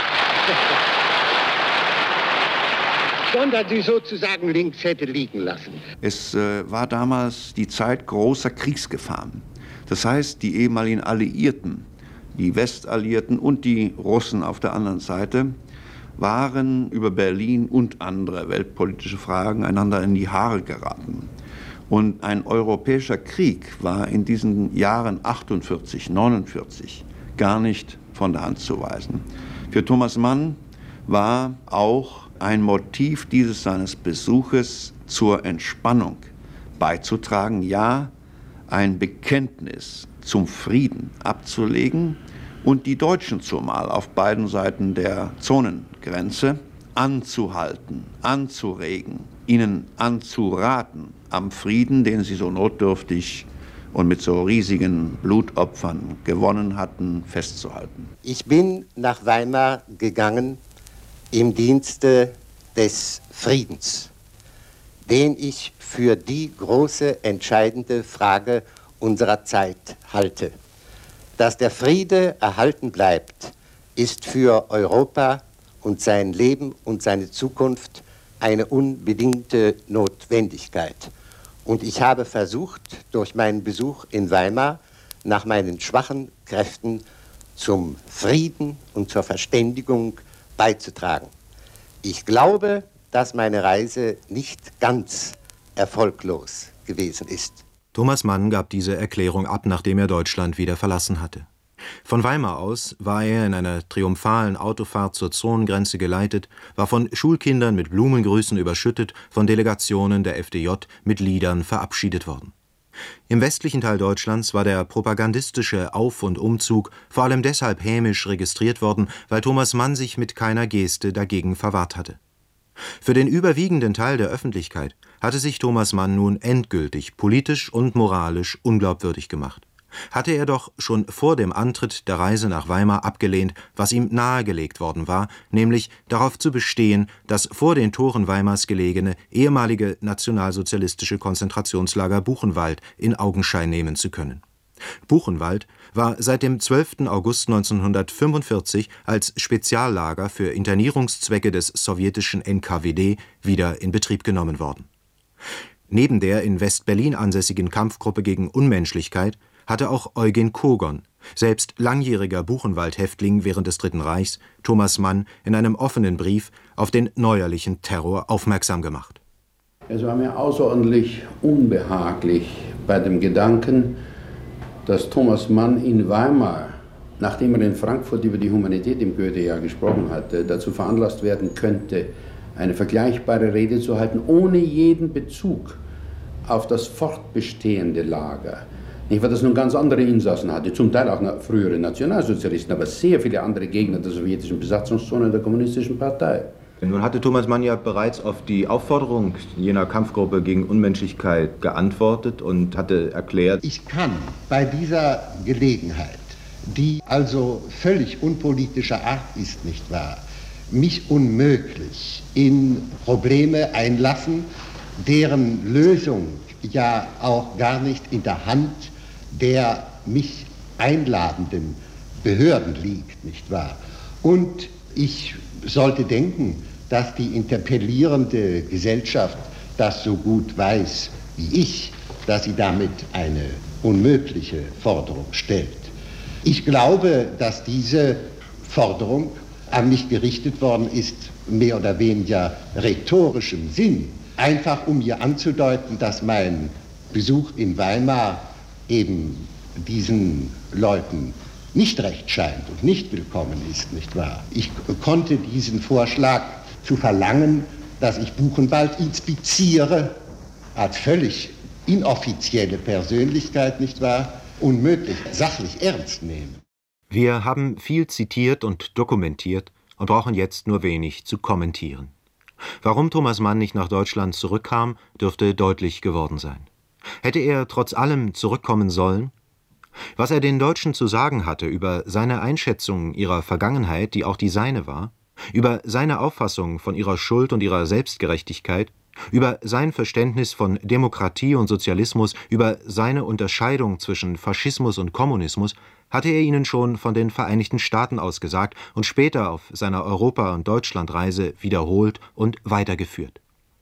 sondern sie sozusagen links hätte liegen lassen. Es äh, war damals die Zeit großer Kriegsgefahren. Das heißt, die ehemaligen Alliierten, die Westalliierten und die Russen auf der anderen Seite, waren über Berlin und andere weltpolitische Fragen einander in die Haare geraten. Und ein europäischer Krieg war in diesen Jahren achtundvierzig, neunundvierzig gar nicht von der Hand zu weisen. Für Thomas Mann war auch ein Motiv dieses seines Besuches zur Entspannung beizutragen, ja, ein Bekenntnis zum Frieden abzulegen und die Deutschen zumal auf beiden Seiten der Zonengrenze anzuhalten, anzuregen, ihnen anzuraten, am Frieden, den sie so notdürftig und mit so riesigen Blutopfern gewonnen hatten, festzuhalten. Ich bin nach Weimar gegangen im Dienste des Friedens, den ich für die große, entscheidende Frage unserer Zeit halte. Dass der Friede erhalten bleibt, ist für Europa und sein Leben und seine Zukunft eine unbedingte Notwendigkeit. Und ich habe versucht, durch meinen Besuch in Weimar nach meinen schwachen Kräften zum Frieden und zur Verständigung beizutragen. Ich glaube, dass meine Reise nicht ganz erfolglos gewesen ist. Thomas Mann gab diese Erklärung ab, nachdem er Deutschland wieder verlassen hatte. Von Weimar aus war er in einer triumphalen Autofahrt zur Zonengrenze geleitet, war von Schulkindern mit Blumengrüßen überschüttet, von Delegationen der F D J mit Liedern verabschiedet worden. Im westlichen Teil Deutschlands war der propagandistische Auf- und Umzug vor allem deshalb hämisch registriert worden, weil Thomas Mann sich mit keiner Geste dagegen verwahrt hatte. Für den überwiegenden Teil der Öffentlichkeit hatte sich Thomas Mann nun endgültig politisch und moralisch unglaubwürdig gemacht. Hatte er doch schon vor dem Antritt der Reise nach Weimar abgelehnt, was ihm nahegelegt worden war, nämlich darauf zu bestehen, das vor den Toren Weimars gelegene ehemalige nationalsozialistische Konzentrationslager Buchenwald in Augenschein nehmen zu können. Buchenwald war seit dem zwölften August neunzehnhundertfünfundvierzig als Speziallager für Internierungszwecke des sowjetischen N K W D wieder in Betrieb genommen worden. Neben der in West-Berlin ansässigen Kampfgruppe gegen Unmenschlichkeit hatte auch Eugen Kogon, selbst langjähriger Buchenwald-Häftling während des Dritten Reichs, Thomas Mann in einem offenen Brief auf den neuerlichen Terror aufmerksam gemacht. Es war mir außerordentlich unbehaglich bei dem Gedanken, dass Thomas Mann in Weimar, nachdem er in Frankfurt über die Humanität im Goethejahr gesprochen hatte, dazu veranlasst werden könnte, eine vergleichbare Rede zu halten, ohne jeden Bezug auf das fortbestehende Lager. Nicht, weil das nun ganz andere Insassen hatte, zum Teil auch frühere Nationalsozialisten, aber sehr viele andere Gegner der sowjetischen Besatzungszone der Kommunistischen Partei. Nun hatte Thomas Mann ja bereits auf die Aufforderung jener Kampfgruppe gegen Unmenschlichkeit geantwortet und hatte erklärt: Ich kann bei dieser Gelegenheit, die also völlig unpolitischer Art ist, nicht wahr, mich unmöglich in Probleme einlassen, deren Lösung ja auch gar nicht in der Hand der mich einladenden Behörden liegt, nicht wahr? Und ich sollte denken, dass die interpellierende Gesellschaft das so gut weiß wie ich, dass sie damit eine unmögliche Forderung stellt. Ich glaube, dass diese Forderung an mich gerichtet worden ist, mehr oder weniger rhetorischem Sinn, einfach um mir anzudeuten, dass mein Besuch in Weimar eben diesen Leuten nicht recht scheint und nicht willkommen ist, nicht wahr? Ich konnte diesen Vorschlag zu verlangen, dass ich Buchenwald inspiziere, als völlig inoffizielle Persönlichkeit, nicht wahr, unmöglich sachlich ernst nehmen. Wir haben viel zitiert und dokumentiert und brauchen jetzt nur wenig zu kommentieren. Warum Thomas Mann nicht nach Deutschland zurückkam, dürfte deutlich geworden sein. Hätte er trotz allem zurückkommen sollen? Was er den Deutschen zu sagen hatte über seine Einschätzung ihrer Vergangenheit, die auch die seine war, über seine Auffassung von ihrer Schuld und ihrer Selbstgerechtigkeit, über sein Verständnis von Demokratie und Sozialismus, über seine Unterscheidung zwischen Faschismus und Kommunismus, hatte er ihnen schon von den Vereinigten Staaten aus gesagt und später auf seiner Europa- und Deutschlandreise wiederholt und weitergeführt.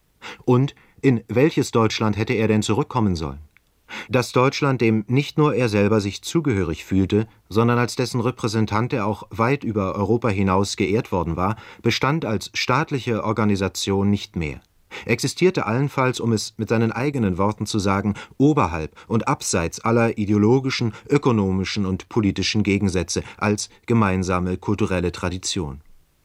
Und in welches Deutschland hätte er denn zurückkommen sollen? Das Deutschland, dem nicht nur er selber sich zugehörig fühlte, sondern als dessen Repräsentant er auch weit über Europa hinaus geehrt worden war, bestand als staatliche Organisation nicht mehr. Existierte allenfalls, um es mit seinen eigenen Worten zu sagen, oberhalb und abseits aller ideologischen, ökonomischen und politischen Gegensätze als gemeinsame kulturelle Tradition.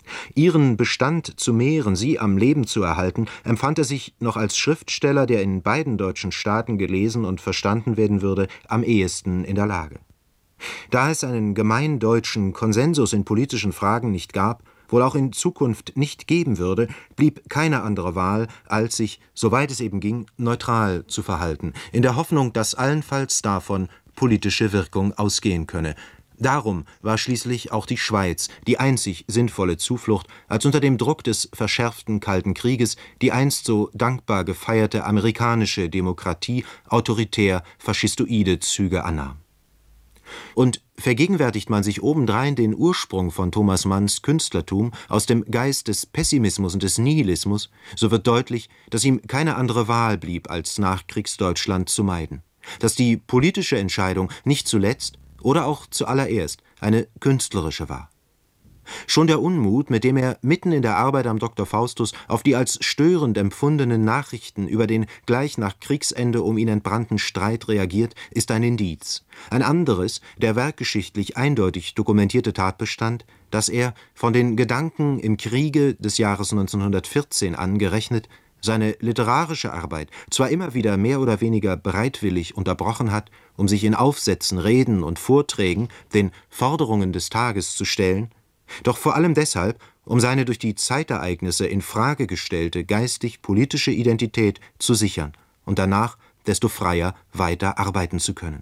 Ihren Bestand zu mehren, sie am Leben zu erhalten, empfand er sich noch als Schriftsteller, der in beiden deutschen Staaten gelesen und verstanden werden würde, am ehesten in der Lage. Da es einen gemeindeutschen Konsensus in politischen Fragen nicht gab, wohl auch in Zukunft nicht geben würde, blieb keine andere Wahl, als sich, soweit es eben ging, neutral zu verhalten, in der Hoffnung, dass allenfalls davon politische Wirkung ausgehen könne. Darum war schließlich auch die Schweiz die einzig sinnvolle Zuflucht, als unter dem Druck des verschärften Kalten Krieges die einst so dankbar gefeierte amerikanische Demokratie autoritär faschistoide Züge annahm. Und vergegenwärtigt man sich obendrein den Ursprung von Thomas Manns Künstlertum aus dem Geist des Pessimismus und des Nihilismus, so wird deutlich, dass ihm keine andere Wahl blieb, als Nachkriegsdeutschland zu meiden, dass die politische Entscheidung nicht zuletzt oder auch zuallererst eine künstlerische war. Schon der Unmut, mit dem er mitten in der Arbeit am Doktor Faustus auf die als störend empfundenen Nachrichten über den gleich nach Kriegsende um ihn entbrannten Streit reagiert, ist ein Indiz. Ein anderes, der werkgeschichtlich eindeutig dokumentierte Tatbestand, dass er, von den Gedanken im Kriege des Jahres neunzehnhundertvierzehn angerechnet, seine literarische Arbeit zwar immer wieder mehr oder weniger bereitwillig unterbrochen hat, um sich in Aufsätzen, Reden und Vorträgen den Forderungen des Tages zu stellen, doch vor allem deshalb, um seine durch die Zeitereignisse in Frage gestellte geistig-politische Identität zu sichern und danach desto freier weiter arbeiten zu können.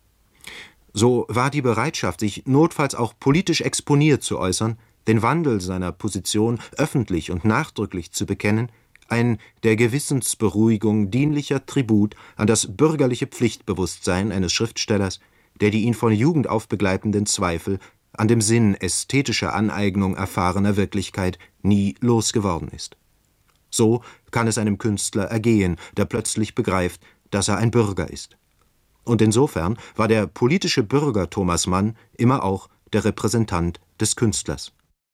So war die Bereitschaft, sich notfalls auch politisch exponiert zu äußern, den Wandel seiner Position öffentlich und nachdrücklich zu bekennen, ein der Gewissensberuhigung dienlicher Tribut an das bürgerliche Pflichtbewusstsein eines Schriftstellers, der die ihn von Jugend auf begleitenden Zweifel an dem Sinn ästhetischer Aneignung erfahrener Wirklichkeit nie losgeworden ist. So kann es einem Künstler ergehen, der plötzlich begreift, dass er ein Bürger ist. Und insofern war der politische Bürger Thomas Mann immer auch der Repräsentant des Künstlers.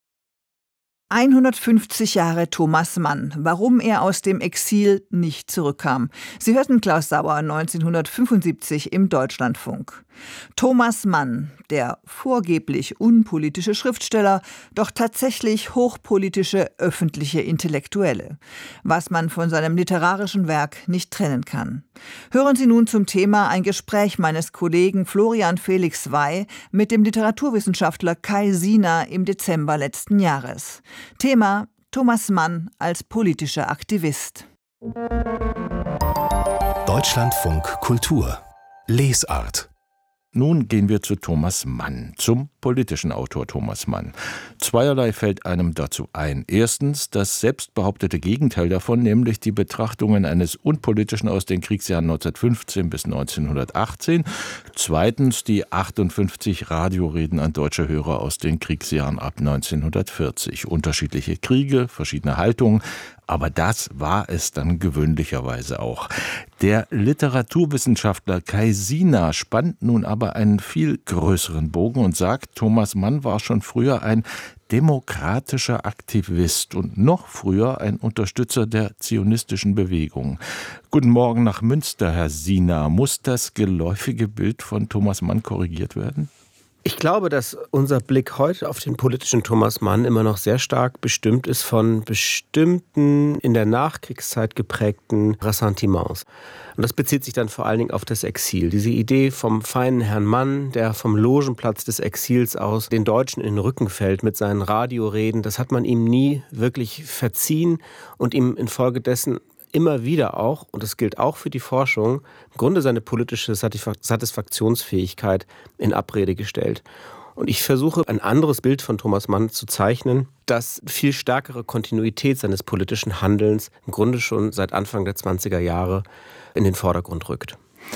hundertfünfzig Jahre Thomas Mann, warum er aus dem Exil nicht zurückkam. Sie hörten Klaus Sauer neunzehnhundertfünfundsiebzig im Deutschlandfunk. Thomas Mann, der vorgeblich unpolitische Schriftsteller, doch tatsächlich hochpolitische öffentliche Intellektuelle. Was man von seinem literarischen Werk nicht trennen kann. Hören Sie nun zum Thema ein Gespräch meines Kollegen Florian Felix Wey mit dem Literaturwissenschaftler Kai Siener im Dezember letzten Jahres. Thema: Thomas Mann als politischer Aktivist. Deutschlandfunk Kultur Lesart. Nun gehen wir zu Thomas Mann, zum politischen Autor Thomas Mann. Zweierlei fällt einem dazu ein. Erstens das selbstbehauptete Gegenteil davon, nämlich die Betrachtungen eines Unpolitischen aus den Kriegsjahren neunzehnhundertfünfzehn bis neunzehnhundertachtzehn. Zweitens die achtundfünfzig Radioreden an deutsche Hörer aus den Kriegsjahren ab neunzehnhundertvierzig. Unterschiedliche Kriege, verschiedene Haltungen. Aber das war es dann gewöhnlicherweise auch. Der Literaturwissenschaftler Kai Siener spannt nun aber einen viel größeren Bogen und sagt, Thomas Mann war schon früher ein demokratischer Aktivist und noch früher ein Unterstützer der zionistischen Bewegung. Guten Morgen nach Münster, Herr Siener. Muss das geläufige Bild von Thomas Mann korrigiert werden? Ich glaube, dass unser Blick heute auf den politischen Thomas Mann immer noch sehr stark bestimmt ist von bestimmten in der Nachkriegszeit geprägten Ressentiments. Und das bezieht sich dann vor allen Dingen auf das Exil. Diese Idee vom feinen Herrn Mann, der vom Logenplatz des Exils aus den Deutschen in den Rücken fällt mit seinen Radioreden, das hat man ihm nie wirklich verziehen und ihm infolgedessen immer wieder auch, und das gilt auch für die Forschung, im Grunde seine politische Satisfaktionsfähigkeit in Abrede gestellt. Und ich versuche, ein anderes Bild von Thomas Mann zu zeichnen, das viel stärkere Kontinuität seines politischen Handelns im Grunde schon seit Anfang der zwanziger Jahre in den Vordergrund rückt.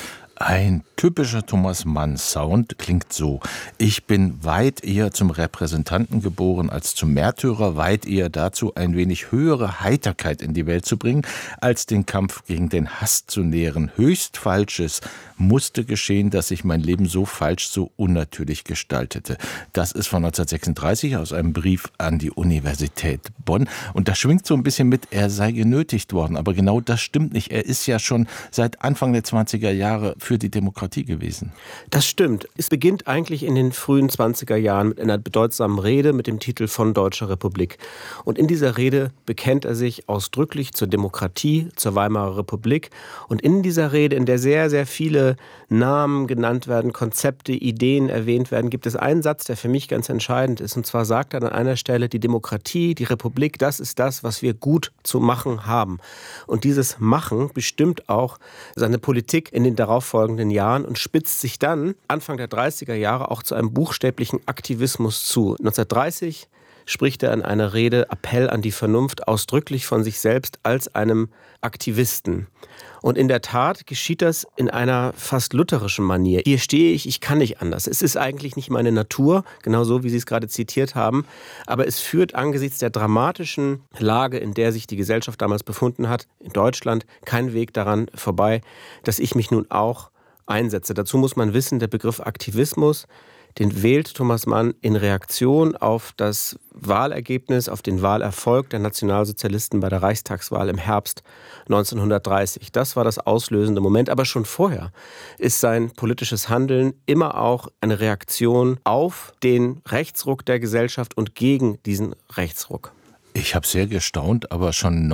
Ein typischer Thomas Mann-Sound klingt so: Ich bin weit eher zum Repräsentanten geboren als zum Märtyrer, weit eher dazu, ein wenig höhere Heiterkeit in die Welt zu bringen, als den Kampf gegen den Hass zu nähren. Höchst Falsches musste geschehen, dass sich mein Leben so falsch, so unnatürlich gestaltete. Das ist von neunzehnhundertsechsunddreißig aus einem Brief an die Universität Bonn. Und da schwingt so ein bisschen mit, er sei genötigt worden. Aber genau das stimmt nicht. Er ist ja schon seit Anfang der zwanziger Jahre für die Demokratie gewesen. Das stimmt. Es beginnt eigentlich in den frühen zwanziger Jahren mit einer bedeutsamen Rede mit dem Titel von Deutscher Republik. Und in dieser Rede bekennt er sich ausdrücklich zur Demokratie, zur Weimarer Republik. Und in dieser Rede, in der sehr, sehr viele Namen genannt werden, Konzepte, Ideen erwähnt werden, gibt es einen Satz, der für mich ganz entscheidend ist. Und zwar sagt er an einer Stelle, die Demokratie, die Republik, das ist das, was wir gut zu machen haben. Und dieses Machen bestimmt auch seine Politik in den darauffolgenden Jahren und spitzt sich dann Anfang der dreißiger Jahre auch zu einem buchstäblichen Aktivismus zu. neunzehnhundertdreißig spricht er in einer Rede Appell an die Vernunft ausdrücklich von sich selbst als einem Aktivisten. Und in der Tat geschieht das in einer fast lutherischen Manier. Hier stehe ich, ich kann nicht anders. Es ist eigentlich nicht meine Natur, genauso wie Sie es gerade zitiert haben, aber es führt angesichts der dramatischen Lage, in der sich die Gesellschaft damals befunden hat, in Deutschland, kein Weg daran vorbei, dass ich mich nun auch einsetze. Dazu muss man wissen, der Begriff Aktivismus, den wählt Thomas Mann in Reaktion auf das Wahlergebnis, auf den Wahlerfolg der Nationalsozialisten bei der Reichstagswahl im Herbst neunzehnhundertdreißig. Das war das auslösende Moment. Aber schon vorher ist sein politisches Handeln immer auch eine Reaktion auf den Rechtsruck der Gesellschaft und gegen diesen Rechtsruck. Ich habe sehr gestaunt, aber schon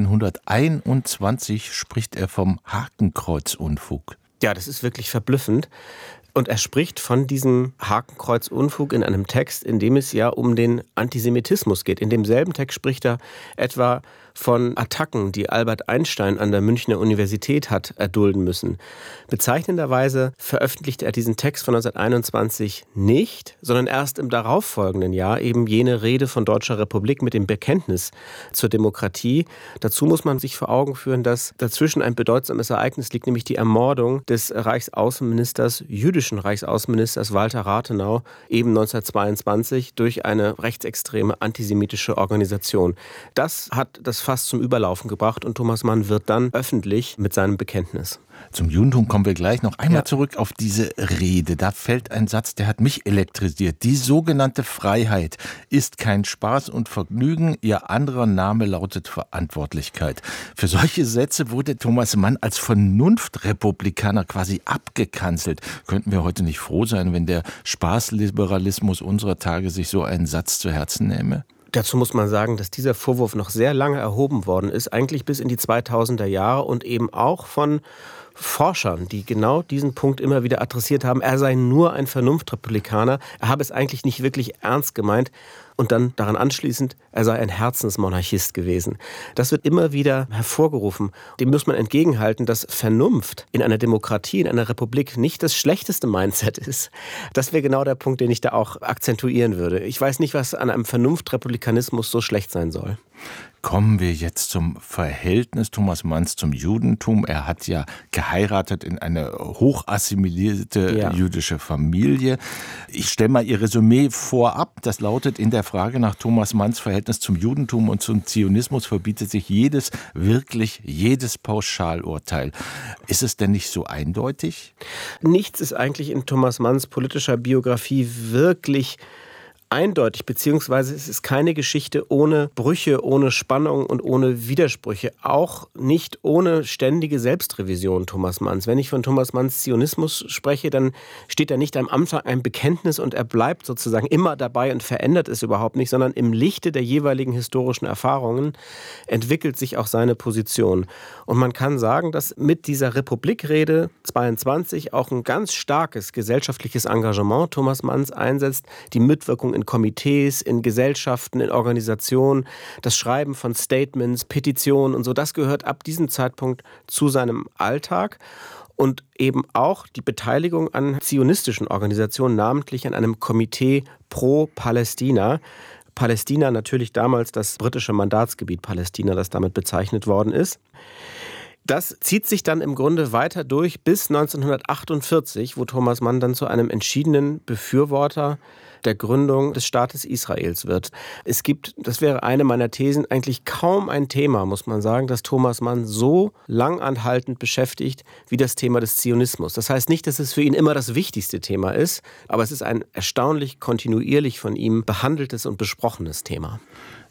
neunzehnhunderteinundzwanzig spricht er vom Hakenkreuzunfug. Ja, das ist wirklich verblüffend. Und er spricht von diesem Hakenkreuzunfug in einem Text, in dem es ja um den Antisemitismus geht. In demselben Text spricht er etwa von Attacken, die Albert Einstein an der Münchner Universität hat erdulden müssen. Bezeichnenderweise veröffentlichte er diesen Text von neunzehnhunderteinundzwanzig nicht, sondern erst im darauffolgenden Jahr eben jene Rede von Deutscher Republik mit dem Bekenntnis zur Demokratie. Dazu muss man sich vor Augen führen, dass dazwischen ein bedeutsames Ereignis liegt, nämlich die Ermordung des Reichsaußenministers, jüdischen Reichsaußenministers Walter Rathenau, eben neunzehnhundertzweiundzwanzig durch eine rechtsextreme antisemitische Organisation. Das hat das fast zum Überlaufen gebracht und Thomas Mann wird dann öffentlich mit seinem Bekenntnis. Zum Judentum kommen wir gleich noch einmal ja. zurück auf diese Rede. Da fällt ein Satz, der hat mich elektrisiert. Die sogenannte Freiheit ist kein Spaß und Vergnügen. Ihr anderer Name lautet Verantwortlichkeit. Für solche Sätze wurde Thomas Mann als Vernunftrepublikaner quasi abgekanzelt. Könnten wir heute nicht froh sein, wenn der Spaßliberalismus unserer Tage sich so einen Satz zu Herzen nähme? Dazu muss man sagen, dass dieser Vorwurf noch sehr lange erhoben worden ist, eigentlich bis in die zweitausender Jahre und eben auch von Forschern, die genau diesen Punkt immer wieder adressiert haben. Er sei nur ein Vernunftrepublikaner, er habe es eigentlich nicht wirklich ernst gemeint und dann daran anschließend, er sei ein Herzensmonarchist gewesen. Das wird immer wieder hervorgerufen. Dem muss man entgegenhalten, dass Vernunft in einer Demokratie, in einer Republik nicht das schlechteste Mindset ist. Das wäre genau der Punkt, den ich da auch akzentuieren würde. Ich weiß nicht, was an einem Vernunftrepublikanismus so schlecht sein soll. Kommen wir jetzt zum Verhältnis Thomas Manns zum Judentum. Er hat ja geheiratet in eine hochassimilierte ja. jüdische Familie. Ich stelle mal Ihr Resümee vorab. Das lautet, in der Frage nach Thomas Manns Verhältnis zum Judentum und zum Zionismus verbietet sich jedes, wirklich jedes Pauschalurteil. Ist es denn nicht so eindeutig? Nichts ist eigentlich in Thomas Manns politischer Biografie wirklich eindeutig, beziehungsweise es ist keine Geschichte ohne Brüche, ohne Spannung und ohne Widersprüche. Auch nicht ohne ständige Selbstrevision Thomas Manns. Wenn ich von Thomas Manns Zionismus spreche, dann steht da nicht am Anfang ein Bekenntnis und er bleibt sozusagen immer dabei und verändert es überhaupt nicht, sondern im Lichte der jeweiligen historischen Erfahrungen entwickelt sich auch seine Position. Und man kann sagen, dass mit dieser Republikrede zweiundzwanzig auch ein ganz starkes gesellschaftliches Engagement Thomas Manns einsetzt, die Mitwirkung in Komitees, in Gesellschaften, in Organisationen, das Schreiben von Statements, Petitionen und so, das gehört ab diesem Zeitpunkt zu seinem Alltag. Und eben auch die Beteiligung an zionistischen Organisationen, namentlich an einem Komitee pro Palästina. Palästina natürlich damals das britische Mandatsgebiet Palästina, das damit bezeichnet worden ist. Das zieht sich dann im Grunde weiter durch bis neunzehnhundertachtundvierzig, wo Thomas Mann dann zu einem entschiedenen Befürworter der Gründung des Staates Israels wird. Es gibt, das wäre eine meiner Thesen, eigentlich kaum ein Thema, muss man sagen, das Thomas Mann so langanhaltend beschäftigt wie das Thema des Zionismus. Das heißt nicht, dass es für ihn immer das wichtigste Thema ist, aber es ist ein erstaunlich kontinuierlich von ihm behandeltes und besprochenes Thema.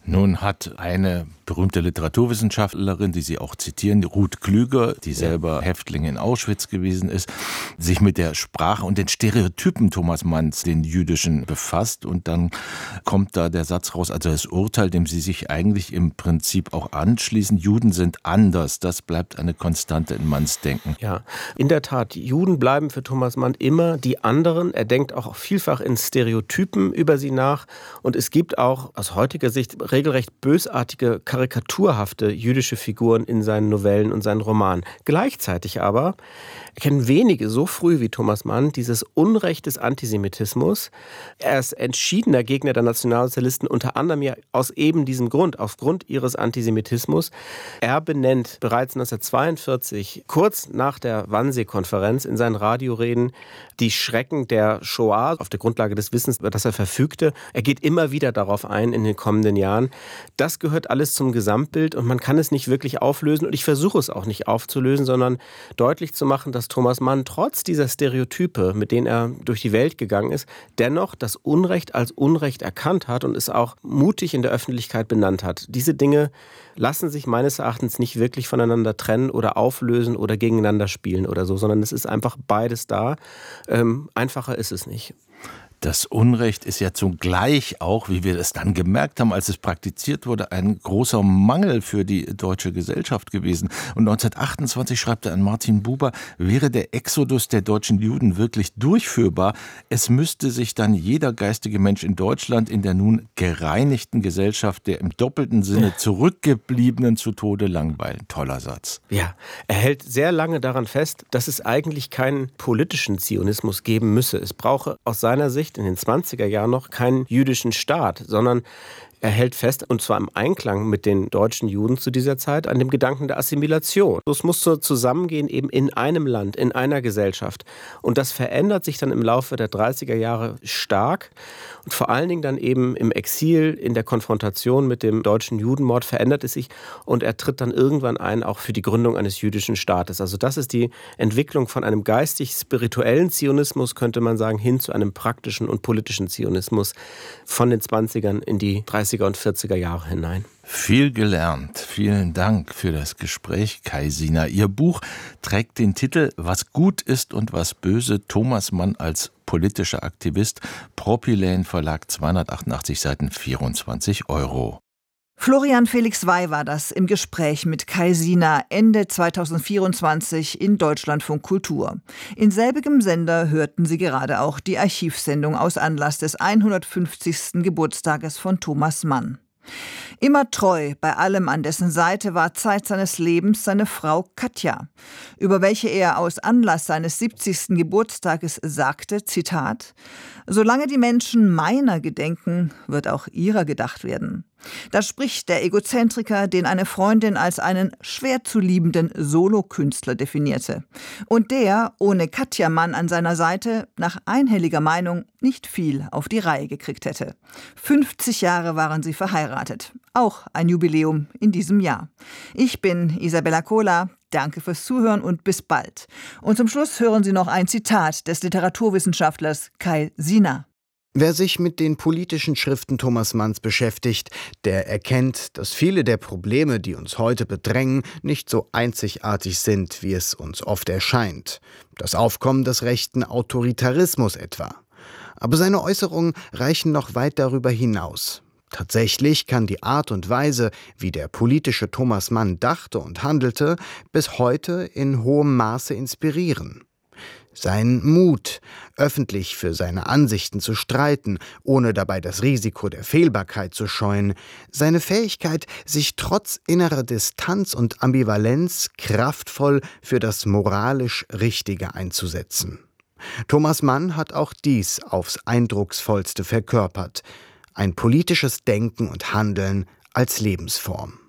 Nun hat eine berühmte Literaturwissenschaftlerin, die Sie auch zitieren, Ruth Klüger, die selber Häftling in Auschwitz gewesen ist, sich mit der Sprache und den Stereotypen Thomas Manns, den jüdischen, befasst. Und dann kommt da der Satz raus, also das Urteil, dem Sie sich eigentlich im Prinzip auch anschließen, Juden sind anders. Das bleibt eine Konstante in Manns Denken. Ja, in der Tat, Juden bleiben für Thomas Mann immer die anderen. Er denkt auch vielfach in Stereotypen über sie nach. Und es gibt auch aus heutiger Sicht regelrecht bösartige, karikaturhafte jüdische Figuren in seinen Novellen und seinen Romanen. Gleichzeitig aber erkennen wenige so früh wie Thomas Mann dieses Unrecht des Antisemitismus. Er ist entschiedener Gegner der Nationalsozialisten, unter anderem ja aus eben diesem Grund, aufgrund ihres Antisemitismus. Er benennt bereits neunzehnhundertzweiundvierzig, kurz nach der Wannsee-Konferenz, in seinen Radioreden die Schrecken der Shoah auf der Grundlage des Wissens, über das er verfügte. Er geht immer wieder darauf ein in den kommenden Jahren. Das gehört alles zum Gesamtbild und man kann es nicht wirklich auflösen und ich versuche es auch nicht aufzulösen, sondern deutlich zu machen, dass Thomas Mann trotz dieser Stereotype, mit denen er durch die Welt gegangen ist, dennoch das Unrecht als Unrecht erkannt hat und es auch mutig in der Öffentlichkeit benannt hat. Diese Dinge lassen sich meines Erachtens nicht wirklich voneinander trennen oder auflösen oder gegeneinander spielen oder so, sondern es ist einfach beides da. Ähm, einfacher ist es nicht. Das Unrecht ist ja zugleich auch, wie wir es dann gemerkt haben, als es praktiziert wurde, ein großer Mangel für die deutsche Gesellschaft gewesen. Und neunzehnhundertachtundzwanzig schreibt er an Martin Buber, wäre der Exodus der deutschen Juden wirklich durchführbar, es müsste sich dann jeder geistige Mensch in Deutschland in der nun gereinigten Gesellschaft der im doppelten Sinne zurückgebliebenen zu Tode langweilen. Toller Satz. Ja, er hält sehr lange daran fest, dass es eigentlich keinen politischen Zionismus geben müsse. Es brauche aus seiner Sicht in den zwanziger Jahren noch keinen jüdischen Staat, sondern er hält fest, und zwar im Einklang mit den deutschen Juden zu dieser Zeit, an dem Gedanken der Assimilation. Es muss so zusammengehen eben in einem Land, in einer Gesellschaft. Und das verändert sich dann im Laufe der dreißiger Jahre stark. Und vor allen Dingen dann eben im Exil, in der Konfrontation mit dem deutschen Judenmord verändert es sich. Und er tritt dann irgendwann ein, auch für die Gründung eines jüdischen Staates. Also das ist die Entwicklung von einem geistig-spirituellen Zionismus, könnte man sagen, hin zu einem praktischen und politischen Zionismus von den zwanzigern in die dreißiger und vierziger Jahre hinein. Viel gelernt. Vielen Dank für das Gespräch, Kai Sina. Ihr Buch trägt den Titel »Was gut ist und was böse«, Thomas Mann als politischer Aktivist. Propyläen Verlag, zweihundertachtundachtzig Seiten, vierundzwanzig Euro. Florian Felix Wey war das im Gespräch mit Kai Sina Ende zweitausendvierundzwanzig in Deutschlandfunk Kultur. In selbigem Sender hörten Sie gerade auch die Archivsendung aus Anlass des hundertfünfzigsten Geburtstages von Thomas Mann. Immer treu bei allem an dessen Seite war Zeit seines Lebens seine Frau Katja, über welche er aus Anlass seines siebzigsten Geburtstages sagte, Zitat, »Solange die Menschen meiner gedenken, wird auch ihrer gedacht werden.« Da spricht der Egozentriker, den eine Freundin als einen schwer zu liebenden Solokünstler definierte. Und der, ohne Katja Mann an seiner Seite, nach einhelliger Meinung nicht viel auf die Reihe gekriegt hätte. fünfzig Jahre waren sie verheiratet. Auch ein Jubiläum in diesem Jahr. Ich bin Isabella Kohler. Danke fürs Zuhören und bis bald. Und zum Schluss hören Sie noch ein Zitat des Literaturwissenschaftlers Kai Sina. Wer sich mit den politischen Schriften Thomas Manns beschäftigt, der erkennt, dass viele der Probleme, die uns heute bedrängen, nicht so einzigartig sind, wie es uns oft erscheint. Das Aufkommen des rechten Autoritarismus etwa. Aber seine Äußerungen reichen noch weit darüber hinaus. Tatsächlich kann die Art und Weise, wie der politische Thomas Mann dachte und handelte, bis heute in hohem Maße inspirieren. Sein Mut, öffentlich für seine Ansichten zu streiten, ohne dabei das Risiko der Fehlbarkeit zu scheuen, seine Fähigkeit, sich trotz innerer Distanz und Ambivalenz kraftvoll für das moralisch Richtige einzusetzen. Thomas Mann hat auch dies aufs Eindrucksvollste verkörpert: ein politisches Denken und Handeln als Lebensform.